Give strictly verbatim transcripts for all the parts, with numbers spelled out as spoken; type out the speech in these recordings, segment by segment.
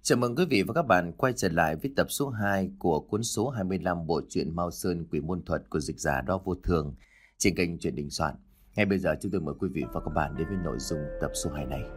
Chào mừng quý vị và các bạn quay trở lại với tập số hai của cuốn số hai mươi lăm bộ truyện Mao Sơn Quỷ Môn Thuật của dịch giả Đo Vô Thường trên kênh Truyện Đình Soạn. Ngay bây giờ chúng tôi mời quý vị và các bạn đến với nội dung tập số hai này.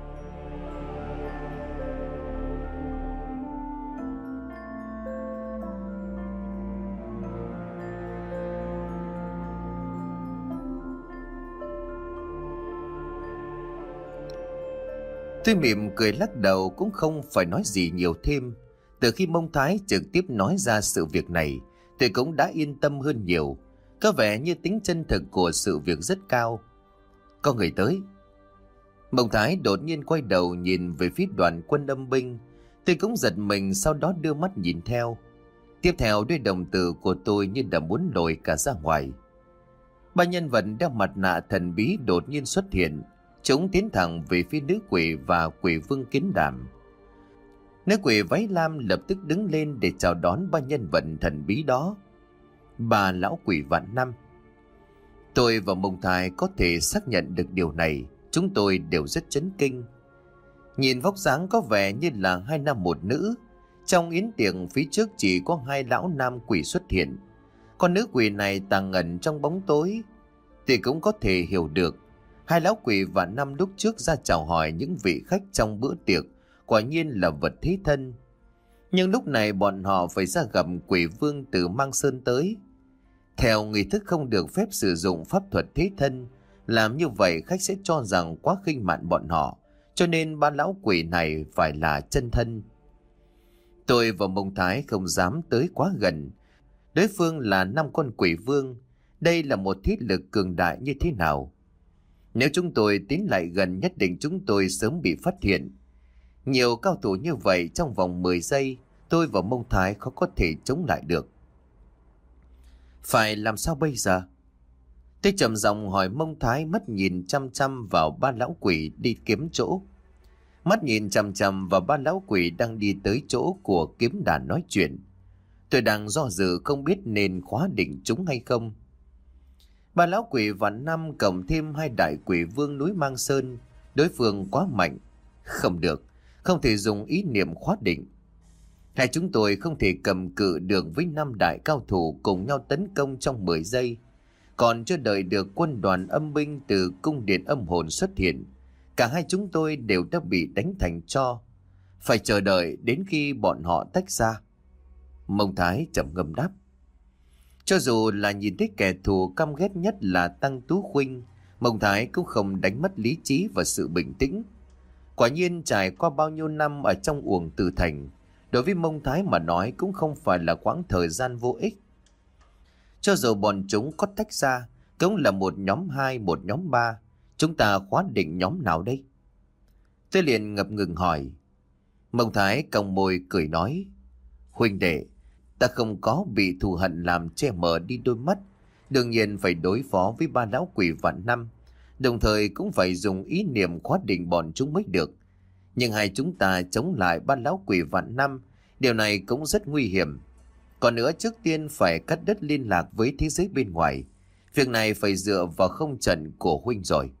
Tôi mỉm cười lắc đầu, cũng không phải nói gì nhiều thêm. Từ khi Mông Thái trực tiếp nói ra sự việc này, tôi cũng đã yên tâm hơn nhiều. Có vẻ như tính chân thực của sự việc rất cao. Có người tới. Mông Thái đột nhiên quay đầu nhìn về phía đoàn quân âm binh. Tôi cũng giật mình, sau đó đưa mắt nhìn theo. Tiếp theo đôi đồng tử của tôi như đã muốn lồi cả ra ngoài. Ba nhân vật đeo mặt nạ thần bí đột nhiên xuất hiện. Chúng tiến thẳng về phía nữ quỷ và quỷ vương Kiến Đảm. Nữ quỷ váy lam lập tức đứng lên để chào đón ba nhân vật thần bí đó. Bà lão quỷ vạn năm. Tôi và Mông Thái có thể xác nhận được điều này. Chúng tôi đều rất chấn kinh. Nhìn vóc dáng có vẻ như là hai nam một nữ. Trong yến tiệc phía trước chỉ có hai lão nam quỷ xuất hiện. Con nữ quỷ này tàng ẩn trong bóng tối thì cũng có thể hiểu được. Hai lão quỷ vạn năm lúc trước ra chào hỏi những vị khách trong bữa tiệc, quả nhiên là vật thế thân. Nhưng lúc này bọn họ phải ra gặp quỷ vương từ Mang Sơn tới. Theo nghi thức không được phép sử dụng pháp thuật thế thân, làm như vậy khách sẽ cho rằng quá khinh mạn bọn họ, cho nên ba lão quỷ này phải là chân thân. Tôi và Mông Thái không dám tới quá gần. Đối phương là năm con quỷ vương, đây là một thiết lực cường đại như thế nào? Nếu chúng tôi tiến lại gần, nhất định chúng tôi sớm bị phát hiện. Nhiều cao thủ như vậy trong vòng mười giây, tôi và Mông Thái khó có thể chống lại được. Phải làm sao bây giờ? Tôi trầm giọng hỏi Mông Thái, mắt nhìn chăm chăm vào ba lão quỷ đi kiếm chỗ. Mắt nhìn chăm chăm vào ba lão quỷ đang đi tới chỗ của kiếm đàn nói chuyện. Tôi đang do dự không biết nên khóa định chúng hay không. Ba lão quỷ vạn năm cộng thêm hai đại quỷ vương núi Mang Sơn, đối phương quá mạnh. Không được, không thể dùng ý niệm khóa định. Hai chúng tôi không thể cầm cự được với năm đại cao thủ cùng nhau tấn công trong mười giây. Còn chưa đợi được quân đoàn âm binh từ cung điện âm hồn xuất hiện, cả hai chúng tôi đều đã bị đánh thành tro. Phải chờ đợi đến khi bọn họ tách ra. Mông Thái trầm ngâm đáp. Cho dù là nhìn thấy kẻ thù căm ghét nhất là Tăng Tú Khuynh, Mông Thái cũng không đánh mất lý trí và sự bình tĩnh. Quả nhiên trải qua bao nhiêu năm ở trong uổng Từ Thành, đối với Mông Thái mà nói cũng không phải là quãng thời gian vô ích. Cho dù bọn chúng có tách ra, cũng là một nhóm hai, một nhóm ba. Chúng ta khóa định nhóm nào đây? Tôi liền ngập ngừng hỏi. Mông Thái cong môi cười nói. Huynh đệ, ta không có bị thù hận làm che mờ đi đôi mắt, đương nhiên phải đối phó với ba lão quỷ vạn năm, đồng thời cũng phải dùng ý niệm khóa định bọn chúng mới được. Nhưng hai chúng ta chống lại ba lão quỷ vạn năm, điều này cũng rất nguy hiểm. Còn nữa, trước tiên phải cắt đứt liên lạc với thế giới bên ngoài. Việc này phải dựa vào không trận của huynh rồi.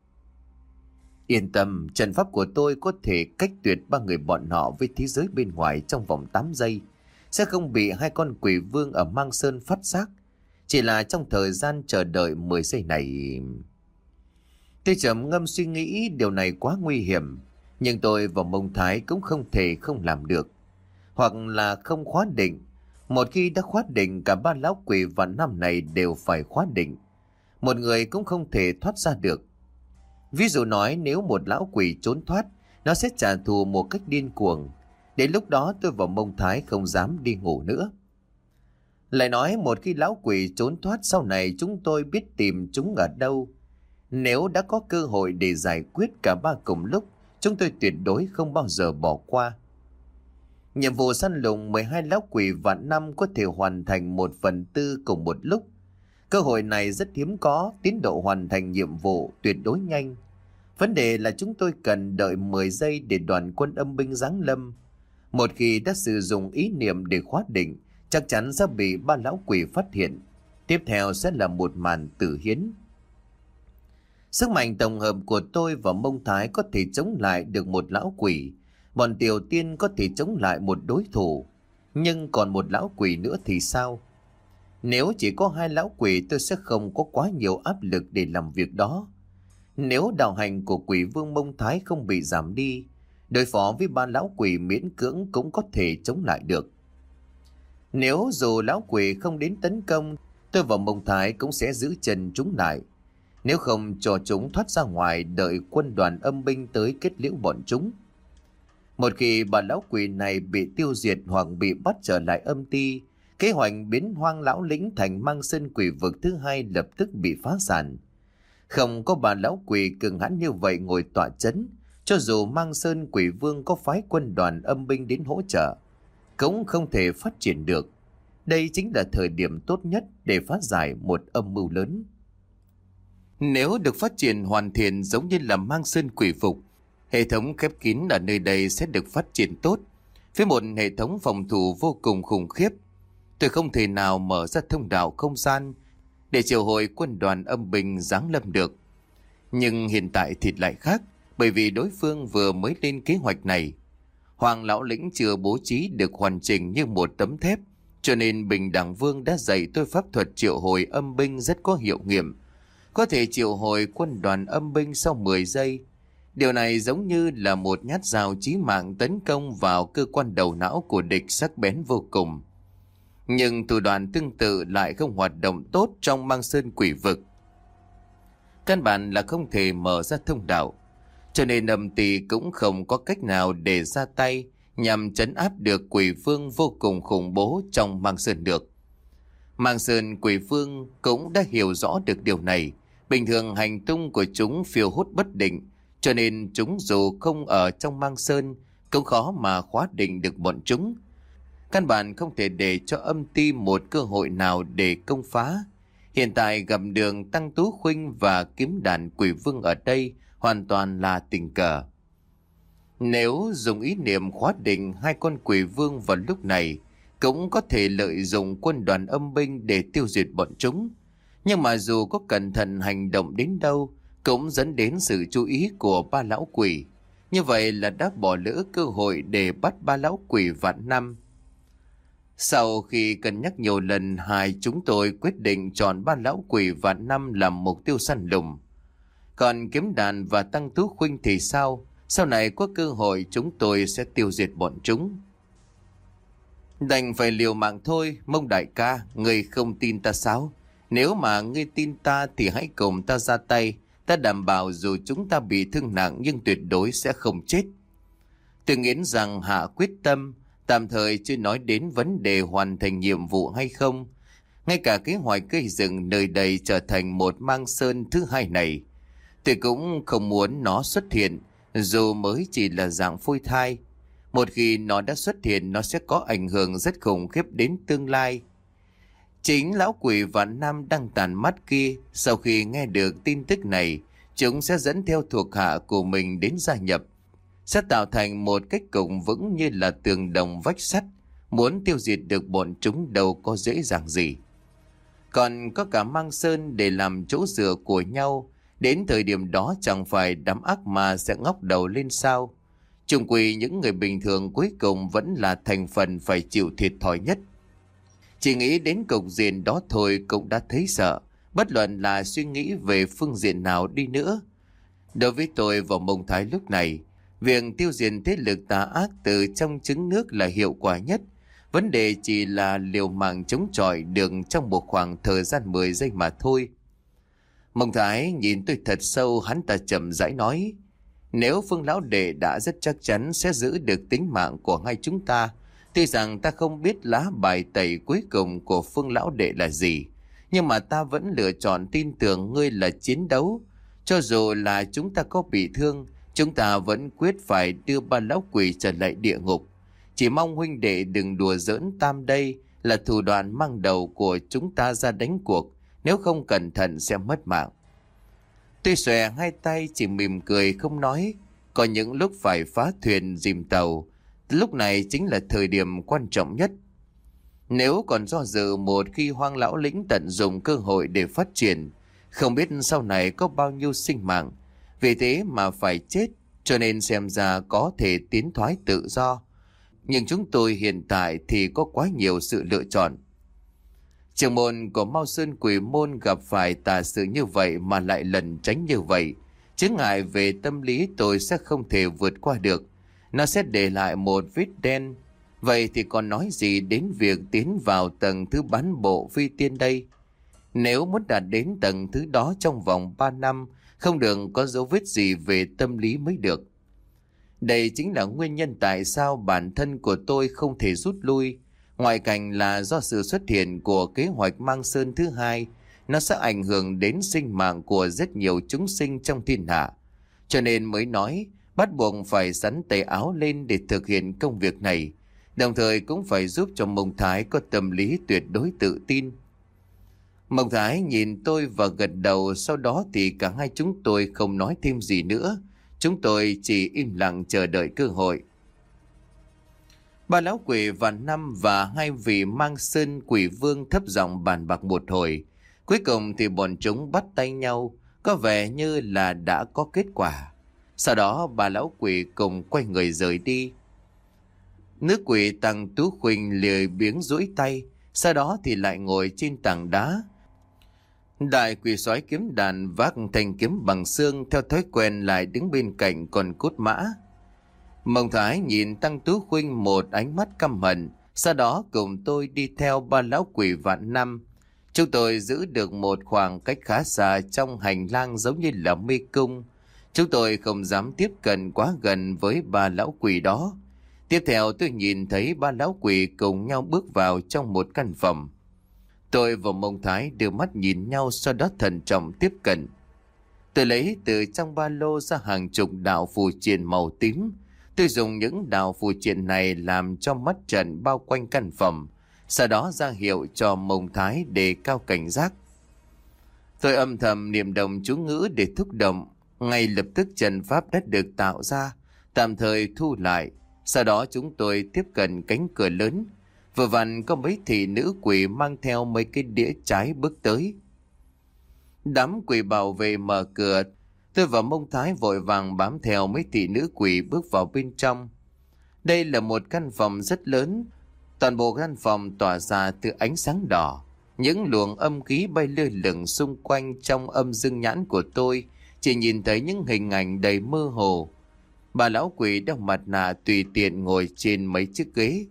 Yên tâm, trận pháp của tôi có thể cách tuyệt ba người bọn họ với thế giới bên ngoài trong vòng tám giây. Sẽ không bị hai con quỷ vương ở Mang Sơn phát giác. Chỉ là trong thời gian chờ đợi mười giây này. Tôi trầm ngâm suy nghĩ, điều này quá nguy hiểm. Nhưng tôi và Mông Thái cũng không thể không làm được. Hoặc là không khóa định. Một khi đã khóa định, cả ba lão quỷ vạn năm này đều phải khóa định. Một người cũng không thể thoát ra được. Ví dụ nói, nếu một lão quỷ trốn thoát, nó sẽ trả thù một cách điên cuồng. Đến lúc đó tôi và Mông Thái không dám đi ngủ nữa. Lại nói, một khi lão quỷ trốn thoát, sau này chúng tôi biết tìm chúng ở đâu. Nếu đã có cơ hội để giải quyết cả ba cùng lúc, chúng tôi tuyệt đối không bao giờ bỏ qua. Nhiệm vụ săn lùng mười hai lão quỷ vạn năm có thể hoàn thành một phần tư cùng một lúc. Cơ hội này rất hiếm có, tiến độ hoàn thành nhiệm vụ tuyệt đối nhanh. Vấn đề là chúng tôi cần đợi mười giây để đoàn quân âm binh giáng lâm. Một khi đã sử dụng ý niệm để khóa định, chắc chắn sẽ bị ba lão quỷ phát hiện. Tiếp theo sẽ là một màn tử hiến. Sức mạnh tổng hợp của tôi và Mông Thái có thể chống lại được một lão quỷ, Bọn tiểu tiên có thể chống lại một đối thủ, nhưng còn một lão quỷ nữa thì sao? Nếu chỉ có hai lão quỷ tôi sẽ không có quá nhiều áp lực để làm việc đó. Nếu đạo hành của quỷ vương Mông Thái không bị giảm đi, đối phó với ba lão quỷ miễn cưỡng cũng có thể chống lại được. Nếu dù lão quỷ không đến tấn công, tôi và Mông Thái cũng sẽ giữ chân chúng lại. Nếu không cho chúng thoát ra ngoài, đợi quân đoàn âm binh tới kết liễu bọn chúng. Một khi bà lão quỷ này bị tiêu diệt hoặc bị bắt trở lại âm ti, kế hoạch biến Hoang Lão Lĩnh thành Mang Sơn quỷ vực thứ hai lập tức bị phá sản. Không có bà lão quỷ cường hãn như vậy ngồi tọa chấn, cho dù Mang Sơn quỷ vương có phái quân đoàn âm binh đến hỗ trợ, cũng không thể phát triển được. Đây chính là thời điểm tốt nhất để phá giải một âm mưu lớn. Nếu được phát triển hoàn thiện giống như là Mang Sơn quỷ phục, hệ thống khép kín ở nơi đây sẽ được phát triển tốt, với một hệ thống phòng thủ vô cùng khủng khiếp. Tôi không thể nào mở ra thông đạo không gian để triệu hồi quân đoàn âm binh giáng lâm được. Nhưng hiện tại thì lại khác, bởi vì đối phương vừa mới lên kế hoạch này. Hoàng Lão Lĩnh chưa bố trí được hoàn chỉnh như một tấm thép, cho nên Bình Đẳng Vương đã dạy tôi pháp thuật triệu hồi âm binh rất có hiệu nghiệm. Có thể triệu hồi quân đoàn âm binh sau mười giây. Điều này giống như là một nhát dao chí mạng tấn công vào cơ quan đầu não của địch, sắc bén vô cùng. Nhưng thủ đoạn tương tự lại không hoạt động tốt trong Mang Sơn quỷ vực. Căn bản là không thể mở ra thông đạo, cho nên âm ty cũng không có cách nào để ra tay nhằm trấn áp được quỷ vương vô cùng khủng bố trong Mang Sơn được. Mang Sơn quỷ vương cũng đã hiểu rõ được điều này. Bình thường hành tung của chúng phiêu hốt bất định, cho nên chúng dù không ở trong Mang Sơn cũng khó mà khóa định được bọn chúng. Căn bản không thể để cho âm ty một cơ hội nào để công phá. Hiện tại gặp đường Tăng Tú Khuynh và kiếm đàn quỷ vương ở đây hoàn toàn là tình cờ. Nếu dùng ý niệm khóa định hai con quỷ vương vào lúc này, cũng có thể lợi dụng quân đoàn âm binh để tiêu diệt bọn chúng. Nhưng mà dù có cẩn thận hành động đến đâu, cũng dẫn đến sự chú ý của ba lão quỷ. Như vậy là đã bỏ lỡ cơ hội để bắt ba lão quỷ vạn năm. Sau khi cân nhắc nhiều lần, hai chúng tôi quyết định chọn ba lão quỷ vạn năm làm mục tiêu săn lùng. Còn kiếm đàn và Tăng Tú Khuynh thì sao? Sau này có cơ hội chúng tôi sẽ tiêu diệt bọn chúng. Đành phải liều mạng thôi. Mông đại ca, ngươi không tin ta sao? Nếu mà ngươi tin ta thì hãy cùng ta ra tay. Ta đảm bảo dù chúng ta bị thương nặng nhưng tuyệt đối sẽ không chết. Tôi nghĩ rằng hạ quyết tâm, tạm thời chưa nói đến vấn đề hoàn thành nhiệm vụ hay không. Ngay cả kế hoạch gây dựng nơi đây trở thành một Mang Sơn thứ hai này, tôi cũng không muốn nó xuất hiện, dù mới chỉ là dạng phôi thai. Một khi nó đã xuất hiện, nó sẽ có ảnh hưởng rất khủng khiếp đến tương lai. Chính lão quỷ vạn năm đang tàn mắt kia, sau khi nghe được tin tức này, chúng sẽ dẫn theo thuộc hạ của mình đến gia nhập, sẽ tạo thành một cách cục vững như là tường đồng vách sắt. Muốn tiêu diệt được bọn chúng đâu có dễ dàng gì. Còn có cả Mang Sơn để làm chỗ dựa của nhau, đến thời điểm đó chẳng phải đám ác ma sẽ ngóc đầu lên sao? Chung quy những người bình thường cuối cùng vẫn là thành phần phải chịu thiệt thòi nhất. Chỉ nghĩ đến cục diện đó thôi cũng đã thấy sợ, bất luận là suy nghĩ về phương diện nào đi nữa. Đối với tôi và Mông Thái lúc này, việc tiêu diệt thế lực tà ác từ trong trứng nước là hiệu quả nhất. Vấn đề chỉ là liều mạng chống chọi được trong một khoảng thời gian mười giây mà thôi. Mông Thái nhìn tôi thật sâu, hắn ta chậm rãi nói: nếu Phương lão đệ đã rất chắc chắn sẽ giữ được tính mạng của hai chúng ta, tuy rằng ta không biết lá bài tẩy cuối cùng của Phương lão đệ là gì, nhưng mà ta vẫn lựa chọn tin tưởng ngươi là chiến đấu. Cho dù là chúng ta có bị thương, chúng ta vẫn quyết phải đưa ba lão quỷ trở lại địa ngục. Chỉ mong huynh đệ đừng đùa giỡn tam đây, là thủ đoạn mang đầu của chúng ta ra đánh cuộc, nếu không cẩn thận sẽ mất mạng. Tôi xòe hai tay chỉ mỉm cười không nói. Có những lúc phải phá thuyền dìm tàu, lúc này chính là thời điểm quan trọng nhất. Nếu còn do dự một khi Hoang Lão Lĩnh tận dụng cơ hội để phát triển, không biết sau này có bao nhiêu sinh mạng. Vì thế mà phải chết, cho nên xem ra có thể tiến thoái tự do. Nhưng chúng tôi hiện tại thì có quá nhiều sự lựa chọn. Trưởng môn của Mao Sơn Quỷ Môn gặp phải tà sự như vậy mà lại lẩn tránh như vậy. Chướng ngại về tâm lý tôi sẽ không thể vượt qua được. Nó sẽ để lại một vết đen. Vậy thì còn nói gì đến việc tiến vào tầng thứ bán bộ phi tiên đây? Nếu muốn đạt đến tầng thứ đó trong vòng ba năm, không được có dấu vết gì về tâm lý mới được. Đây chính là nguyên nhân tại sao bản thân của tôi không thể rút lui. Ngoại cảnh là do sự xuất hiện của kế hoạch mang sơn thứ hai, nó sẽ ảnh hưởng đến sinh mạng của rất nhiều chúng sinh trong thiên hạ. Cho nên mới nói, bắt buộc phải xắn tay áo lên để thực hiện công việc này, đồng thời cũng phải giúp cho Mông Thái có tâm lý tuyệt đối tự tin. Mông Thái nhìn tôi và gật đầu, sau đó thì cả hai chúng tôi không nói thêm gì nữa. Chúng tôi chỉ im lặng chờ đợi cơ hội. Ba lão quỷ và năm và hai vị mang sơn quỷ vương thấp giọng bàn bạc một hồi. Cuối cùng thì bọn chúng bắt tay nhau, có vẻ như là đã có kết quả. Sau đó ba lão quỷ cùng quay người rời đi. Nữ quỷ Tăng Tú Khuynh lười biếng duỗi tay, sau đó thì lại ngồi trên tảng đá. Đại quỷ soái kiếm đàn vác thanh kiếm bằng xương theo thói quen lại đứng bên cạnh con cốt mã. Mông Thái nhìn Tăng Tú Khuynh một ánh mắt căm hận, sau đó cùng tôi đi theo ba lão quỷ vạn năm. Chúng tôi giữ được một khoảng cách khá xa trong hành lang giống như là mê cung. Chúng tôi không dám tiếp cận quá gần với ba lão quỷ đó. Tiếp theo tôi nhìn thấy ba lão quỷ cùng nhau bước vào trong một căn phòng. Tôi và Mông Thái đưa mắt nhìn nhau, sau đó thận trọng tiếp cận. Tôi lấy từ trong ba lô ra hàng chục đạo phù triện màu tím. Tôi dùng những đạo phù triện này làm cho mắt trận bao quanh căn phòng, sau đó ra hiệu cho Mông Thái để cao cảnh giác. Tôi âm thầm niệm đồng chú ngữ để thúc động. Ngay lập tức trận pháp đã được tạo ra, tạm thời thu lại. Sau đó chúng tôi tiếp cận cánh cửa lớn. Vừa vặn có mấy thị nữ quỷ mang theo mấy cái đĩa trái bước tới. Đám quỷ bảo vệ mở cửa. Tôi và Mông Thái vội vàng bám theo mấy thị nữ quỷ bước vào bên trong. Đây là một căn phòng rất lớn. Toàn bộ căn phòng tỏa ra từ ánh sáng đỏ. Những luồng âm khí bay lơ lửng xung quanh. Trong âm dương nhãn của tôi chỉ nhìn thấy những hình ảnh đầy mơ hồ. Bà lão quỷ đeo mặt nạ tùy tiện ngồi trên mấy chiếc ghế.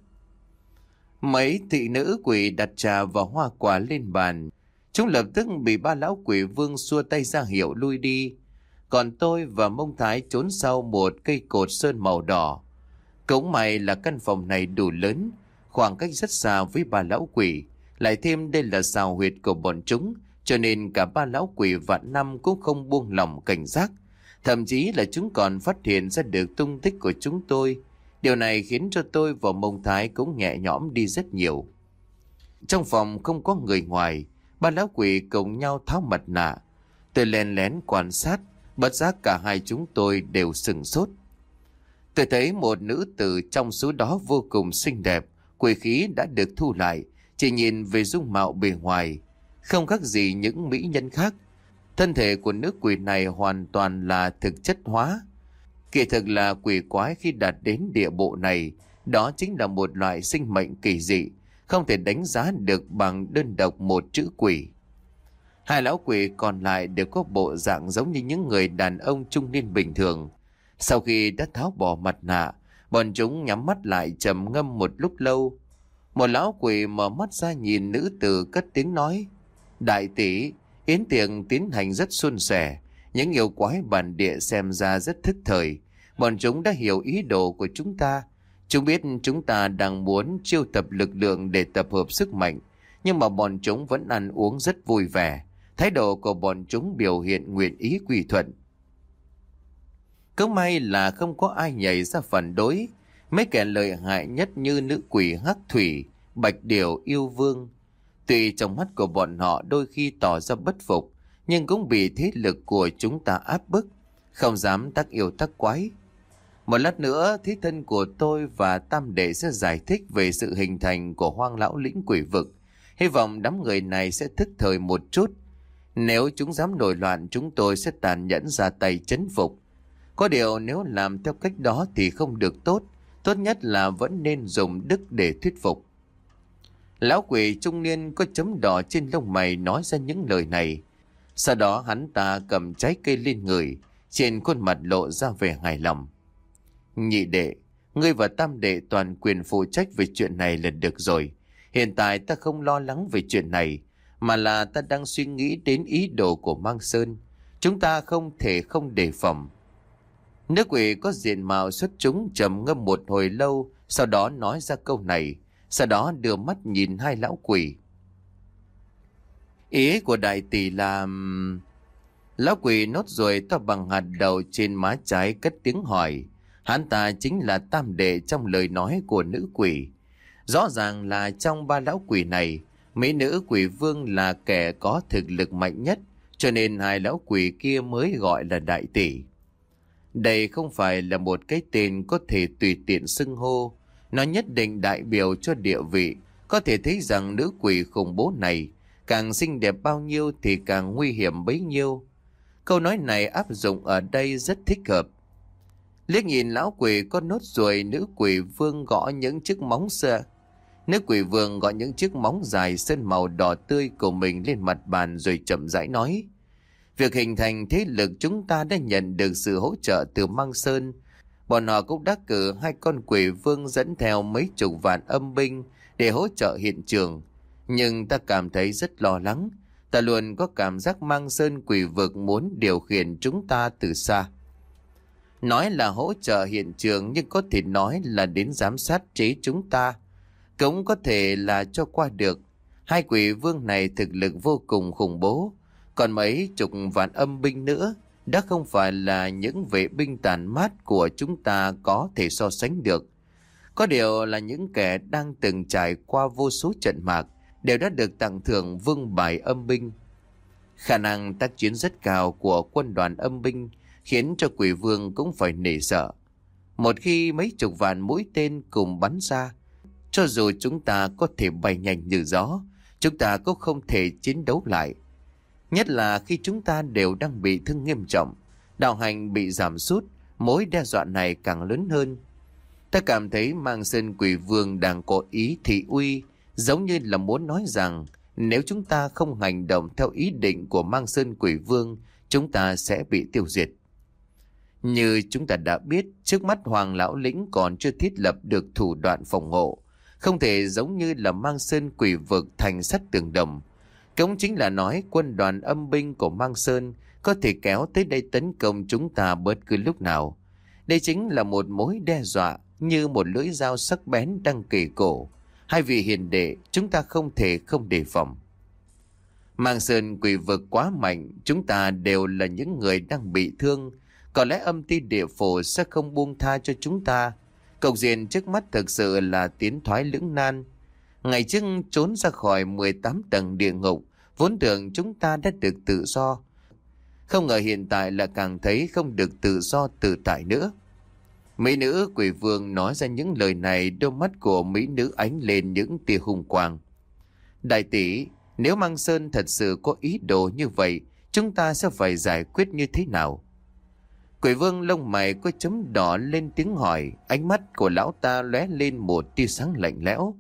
Mấy thị nữ quỷ đặt trà và hoa quả lên bàn. Chúng lập tức bị ba lão quỷ vương xua tay ra hiệu lui đi. Còn tôi và Mông Thái trốn sau một cây cột sơn màu đỏ. Cũng may là căn phòng này đủ lớn, khoảng cách rất xa với ba lão quỷ. Lại thêm đây là xào huyệt của bọn chúng, cho nên cả ba lão quỷ vạn năm cũng không buông lỏng cảnh giác. Thậm chí là chúng còn phát hiện ra được tung tích của chúng tôi. Điều này khiến cho tôi và Mông Thái cũng nhẹ nhõm đi rất nhiều. Trong phòng không có người ngoài, ba lão quỷ cùng nhau tháo mặt nạ. Tôi lén lén quan sát, bất giác cả hai chúng tôi đều sửng sốt. Tôi thấy một nữ tử trong số đó vô cùng xinh đẹp, quỷ khí đã được thu lại, chỉ nhìn về dung mạo bề ngoài, không khác gì những mỹ nhân khác. Thân thể của nữ quỷ này hoàn toàn là thực chất hóa. Kỳ thực là quỷ quái khi đạt đến địa bộ này, đó chính là một loại sinh mệnh kỳ dị, không thể đánh giá được bằng đơn độc một chữ quỷ. Hai lão quỷ còn lại đều có bộ dạng giống như những người đàn ông trung niên bình thường. Sau khi đã tháo bỏ mặt nạ, bọn chúng nhắm mắt lại trầm ngâm một lúc lâu. Một lão quỷ mở mắt ra nhìn nữ tử cất tiếng nói: "Đại tỷ, yến tiệc tiến hành rất suôn sẻ. Những yêu quái bản địa xem ra rất thức thời. Bọn chúng đã hiểu ý đồ của chúng ta. Chúng biết chúng ta đang muốn chiêu tập lực lượng để tập hợp sức mạnh. Nhưng mà bọn chúng vẫn ăn uống rất vui vẻ. Thái độ của bọn chúng biểu hiện nguyện ý quy thuận." Cứ may là không có ai nhảy ra phản đối. Mấy kẻ lợi hại nhất như nữ quỷ Hắc Thủy, Bạch Điểu, Yêu Vương, tuy trong mắt của bọn họ đôi khi tỏ ra bất phục, nhưng cũng bị thế lực của chúng ta áp bức, không dám tác yêu tác quái. Một lát nữa, thí thân của tôi và Tam Đệ sẽ giải thích về sự hình thành của Hoang Lão Lĩnh Quỷ Vực. Hy vọng đám người này sẽ thức thời một chút. Nếu chúng dám nổi loạn, chúng tôi sẽ tàn nhẫn ra tay trấn phục. Có điều nếu làm theo cách đó thì không được tốt, tốt nhất là vẫn nên dùng đức để thuyết phục. Lão quỷ trung niên có chấm đỏ trên lông mày nói ra những lời này. Sau đó hắn ta cầm trái cây lên người, trên khuôn mặt lộ ra vẻ hài lòng. Nhị đệ, ngươi và tam đệ toàn quyền phụ trách về chuyện này là được rồi. Hiện tại ta không lo lắng về chuyện này, mà là ta đang suy nghĩ đến ý đồ của Mang Sơn. Chúng ta không thể không đề phòng. Nữ quỷ có diện mạo xuất chúng trầm ngâm một hồi lâu, sau đó nói ra câu này, sau đó đưa mắt nhìn hai lão quỷ. Ý của đại tỷ là... Lão quỷ nốt ruồi to bằng hạt đậu trên má trái cất tiếng hỏi. Hắn ta chính là tam đệ trong lời nói của nữ quỷ. Rõ ràng là trong ba lão quỷ này, mỹ nữ quỷ vương là kẻ có thực lực mạnh nhất, cho nên hai lão quỷ kia mới gọi là đại tỷ. Đây không phải là một cái tên có thể tùy tiện xưng hô, nó nhất định đại biểu cho địa vị. Có thể thấy rằng nữ quỷ khủng bố này càng xinh đẹp bao nhiêu thì càng nguy hiểm bấy nhiêu. Câu nói này áp dụng ở đây rất thích hợp. Liếc nhìn lão quỷ có nốt ruồi, nữ quỷ vương gõ những chiếc móng xưa. Nữ quỷ vương gõ những chiếc móng dài sơn màu đỏ tươi của mình lên mặt bàn rồi chậm rãi nói. Việc hình thành thế lực chúng ta đã nhận được sự hỗ trợ từ Mang Sơn. Bọn họ cũng đã cử hai con quỷ vương dẫn theo mấy chục vạn âm binh để hỗ trợ hiện trường. Nhưng ta cảm thấy rất lo lắng. Ta luôn có cảm giác Mang Sơn quỷ vực muốn điều khiển chúng ta từ xa. Nói là hỗ trợ hiện trường nhưng có thể nói là đến giám sát chế chúng ta. Cũng có thể là cho qua được. Hai quỷ vương này thực lực vô cùng khủng bố. Còn mấy chục vạn âm binh nữa đã không phải là những vệ binh tàn mát của chúng ta có thể so sánh được. Có điều là những kẻ đang từng trải qua vô số trận mạc đều đã được tặng thưởng vương bài âm binh. Khả năng tác chiến rất cao của quân đoàn âm binh khiến cho quỷ vương cũng phải nể sợ. Một khi mấy chục vạn mũi tên cùng bắn ra, cho dù chúng ta có thể bay nhanh như gió, chúng ta cũng không thể chiến đấu lại. Nhất là khi chúng ta đều đang bị thương nghiêm trọng, đạo hành bị giảm sút, mối đe dọa này càng lớn hơn. Ta cảm thấy Mang Sơn quỷ vương đang có ý thị uy, giống như là muốn nói rằng nếu chúng ta không hành động theo ý định của Mang Sơn quỷ vương, chúng ta sẽ bị tiêu diệt. Như chúng ta đã biết, trước mắt Hoàng Lão Lĩnh còn chưa thiết lập được thủ đoạn phòng hộ, không thể giống như là Mang Sơn quỷ vực thành sắt tường đồng. Cũng chính là nói quân đoàn âm binh của Mang Sơn có thể kéo tới đây tấn công chúng ta bất cứ lúc nào. Đây chính là một mối đe dọa như một lưỡi dao sắc bén đang kề cổ. Hai vị hiền đệ, chúng ta không thể không đề phòng. Mang Sơn quỷ vực quá mạnh, chúng ta đều là những người đang bị thương. Có lẽ âm ty địa phủ sẽ không buông tha cho chúng ta. Cục diện trước mắt thực sự là tiến thoái lưỡng nan. Ngày trước trốn ra khỏi mười tám tầng địa ngục, vốn tưởng chúng ta đã được tự do. Không ngờ hiện tại là càng thấy không được tự do tự tại nữa. Mỹ nữ quỷ vương nói ra những lời này, đôi mắt của mỹ nữ ánh lên những tia hung quang. Đại tỷ, nếu Mang Sơn thật sự có ý đồ như vậy, chúng ta sẽ phải giải quyết như thế nào? Quỷ vương lông mày có chấm đỏ lên tiếng hỏi, ánh mắt của lão ta lóe lên một tia sáng lạnh lẽo.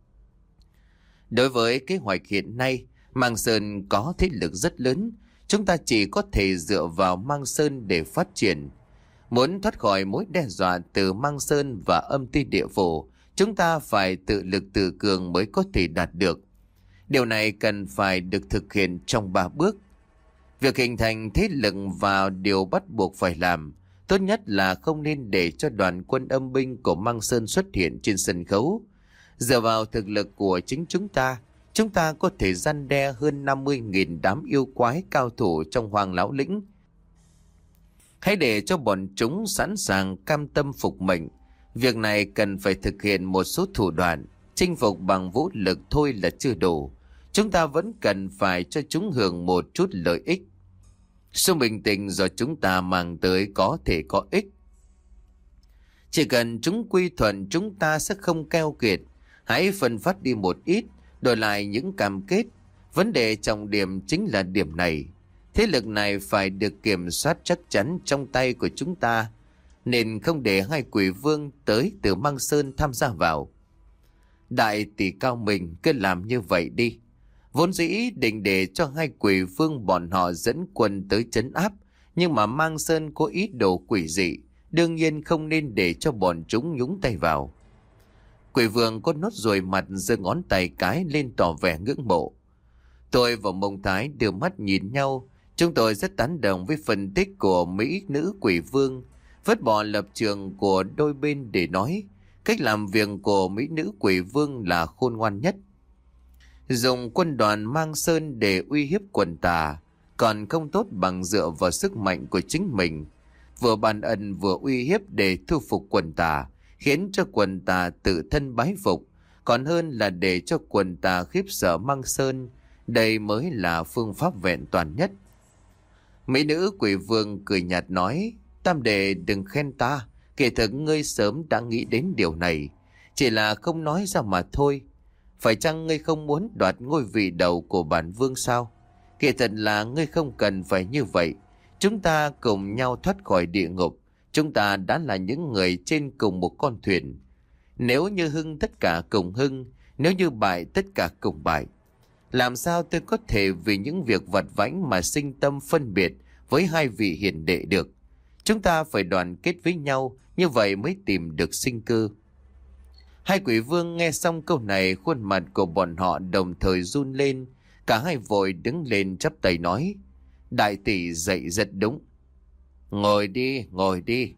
Đối với kế hoạch hiện nay, Mang Sơn có thế lực rất lớn, chúng ta chỉ có thể dựa vào Mang Sơn để phát triển. Muốn thoát khỏi mối đe dọa từ Mang Sơn và âm ty địa phủ, chúng ta phải tự lực tự cường mới có thể đạt được. Điều này cần phải được thực hiện trong ba bước. Việc hình thành thế lực và điều bắt buộc phải làm, tốt nhất là không nên để cho đoàn quân âm binh của Mang Sơn xuất hiện trên sân khấu. Dựa vào thực lực của chính chúng ta, chúng ta có thể răn đe hơn năm mươi nghìn đám yêu quái cao thủ trong Hoàng Lão Lĩnh. Hãy để cho bọn chúng sẵn sàng cam tâm phục mệnh. Việc này cần phải thực hiện một số thủ đoạn. Chinh phục bằng vũ lực thôi là chưa đủ. Chúng ta vẫn cần phải cho chúng hưởng một chút lợi ích. Sự bình tĩnh do chúng ta mang tới có thể có ích. Chỉ cần chúng quy thuận, chúng ta sẽ không keo kiệt. Hãy phân phát đi một ít, đổi lại những cam kết. Vấn đề trọng điểm chính là điểm này. Thế lực này phải được kiểm soát chắc chắn trong tay của chúng ta. nên không để hai quỷ vương tới từ Mang Sơn tham gia vào. Đại tỷ Cao Minh cứ làm như vậy đi. Vốn dĩ định để cho hai quỷ vương bọn họ dẫn quân tới trấn áp, nhưng mà Mang Sơn có ý đồ quỷ dị, đương nhiên không nên để cho bọn chúng nhúng tay vào. Quỷ vương có nốt ruồi mặt giơ ngón tay cái lên tỏ vẻ ngưỡng mộ. Tôi và Mông Thái đưa mắt nhìn nhau, chúng tôi rất tán đồng với phân tích của Mỹ nữ quỷ vương, vứt bỏ lập trường của đôi bên để nói cách làm việc của Mỹ nữ quỷ vương là khôn ngoan nhất. Dùng quân đoàn Mang Sơn để uy hiếp quần tà còn không tốt bằng dựa vào sức mạnh của chính mình, vừa ban ân vừa uy hiếp để thu phục quần tà, khiến cho quần tà tự thân bái phục, còn hơn là để cho quần tà khiếp sợ Mang Sơn. Đây mới là phương pháp vẹn toàn nhất. Mỹ nữ quỷ vương cười nhạt nói, Tam đệ đừng khen ta, kể thực ngươi sớm đã nghĩ đến điều này, chỉ là không nói ra mà thôi. Phải chăng ngươi không muốn đoạt ngôi vị đầu của bản vương sao? Kể thật là ngươi không cần phải như vậy. Chúng ta cùng nhau thoát khỏi địa ngục, chúng ta đã là những người trên cùng một con thuyền. Nếu như hưng tất cả cùng hưng, nếu như bại tất cả cùng bại. Làm sao tôi có thể vì những việc vặt vãnh mà sinh tâm phân biệt với hai vị hiền đệ được? Chúng ta phải đoàn kết với nhau, như vậy mới tìm được sinh cơ. Hai quỷ vương nghe xong câu này, khuôn mặt của bọn họ đồng thời run lên. Cả hai vội đứng lên chắp tay nói, đại tỷ dạy rất đúng. Ngồi đi, ngồi đi.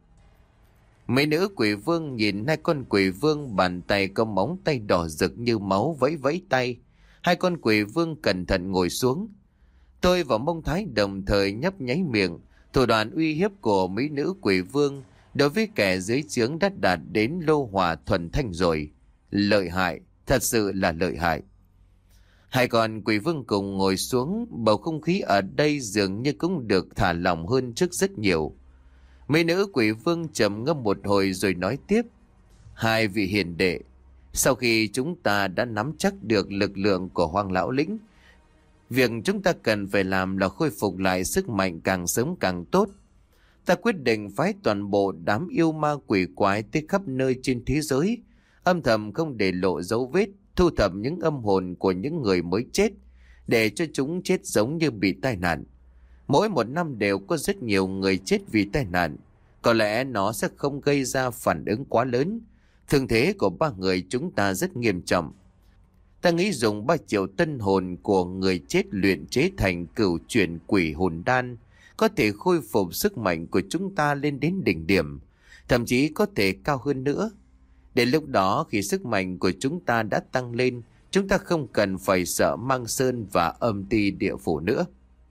Mấy nữ quỷ vương nhìn hai con quỷ vương, bàn tay có móng tay đỏ rực như máu vẫy vẫy tay. Hai con quỷ vương cẩn thận ngồi xuống. Tôi và Mông Thái đồng thời nhấp nháy miệng. Thủ đoạn uy hiếp của mỹ nữ quỷ vương đối với kẻ dưới trướng đã đạt đến lô hỏa thuần thanh rồi. Lợi hại, thật sự là lợi hại. Hai con quỷ vương cùng ngồi xuống, bầu không khí ở đây dường như cũng được thả lỏng hơn trước rất nhiều. Mỹ nữ quỷ vương trầm ngâm một hồi rồi nói tiếp, hai vị hiền đệ, sau khi chúng ta đã nắm chắc được lực lượng của Hoang Lão Lĩnh, việc chúng ta cần phải làm là khôi phục lại sức mạnh càng sớm càng tốt. Ta quyết định phái toàn bộ đám yêu ma quỷ quái tới khắp nơi trên thế giới, âm thầm không để lộ dấu vết, thu thập những âm hồn của những người mới chết, để cho chúng chết giống như bị tai nạn. Mỗi một năm đều có rất nhiều người chết vì tai nạn. Có lẽ nó sẽ không gây ra phản ứng quá lớn. Thương thế của ba người chúng ta rất nghiêm trọng. Ta nghĩ dùng ba triệu tân hồn của người chết luyện chế thành cửu chuyển quỷ hồn đan có thể khôi phục sức mạnh của chúng ta lên đến đỉnh điểm, thậm chí có thể cao hơn nữa. Đến lúc đó, khi sức mạnh của chúng ta đã tăng lên, chúng ta không cần phải sợ Mang Sơn và âm ti địa phủ nữa.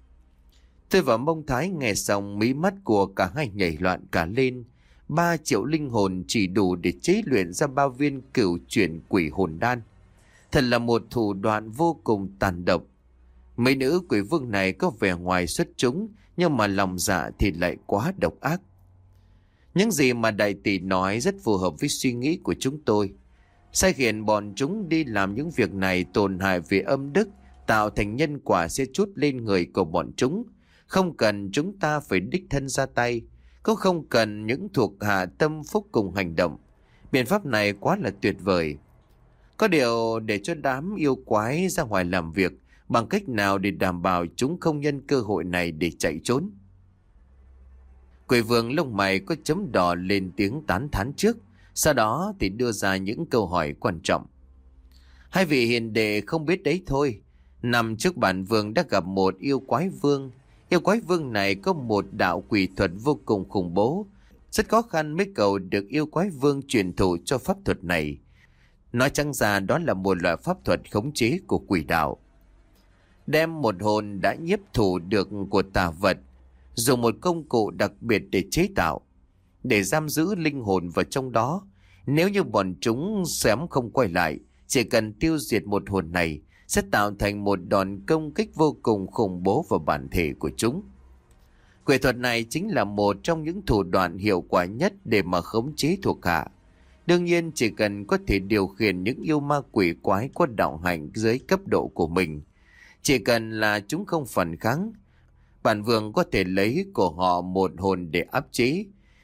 Tôi và Mông Thái nghe xong, mí mắt của cả hai nhảy loạn cả lên. Ba triệu linh hồn chỉ đủ để chế luyện ra ba viên cửu chuyển quỷ hồn đan. Thật là một thủ đoạn vô cùng tàn độc. Mấy nữ quỷ vương này có vẻ ngoài xuất chúng, nhưng mà lòng dạ thì lại quá độc ác. Những gì mà đại tỷ nói rất phù hợp với suy nghĩ của chúng tôi. Sai khiến bọn chúng đi làm những việc này tổn hại về âm đức, tạo thành nhân quả sẽ trút lên người của bọn chúng. Không cần chúng ta phải đích thân ra tay, cũng không cần những thuộc hạ tâm phúc cùng hành động. Biện pháp này quá là tuyệt vời. Có điều để cho đám yêu quái ra ngoài làm việc, bằng cách nào để đảm bảo chúng không nhân cơ hội này để chạy trốn? Quỷ vương lông mày có chấm đỏ lên tiếng tán thán trước, sau đó thì đưa ra những câu hỏi quan trọng. Hai vị hiền đệ không biết đấy thôi, năm trước bản vương đã gặp một yêu quái vương. Yêu quái vương này có một đạo quỷ thuật vô cùng khủng bố, rất khó khăn mới cầu được yêu quái vương truyền thụ cho pháp thuật này. Nói chẳng ra đó là một loại pháp thuật khống chế của quỷ đạo. Đem một hồn đã nhiếp thủ được của tà vật, dùng một công cụ đặc biệt để chế tạo, để giam giữ linh hồn vào trong đó. Nếu như bọn chúng xém không quay lại, chỉ cần tiêu diệt một hồn này sẽ tạo thành một đòn công kích vô cùng khủng bố vào bản thể của chúng. Quỷ thuật này chính là một trong những thủ đoạn hiệu quả nhất để mà khống chế thuộc hạ. Đương nhiên chỉ cần có thể điều khiển những yêu ma quỷ quái có đạo hạnh dưới cấp độ của mình, chỉ cần là chúng không phản kháng, bản vương có thể lấy của họ một hồn để áp chế.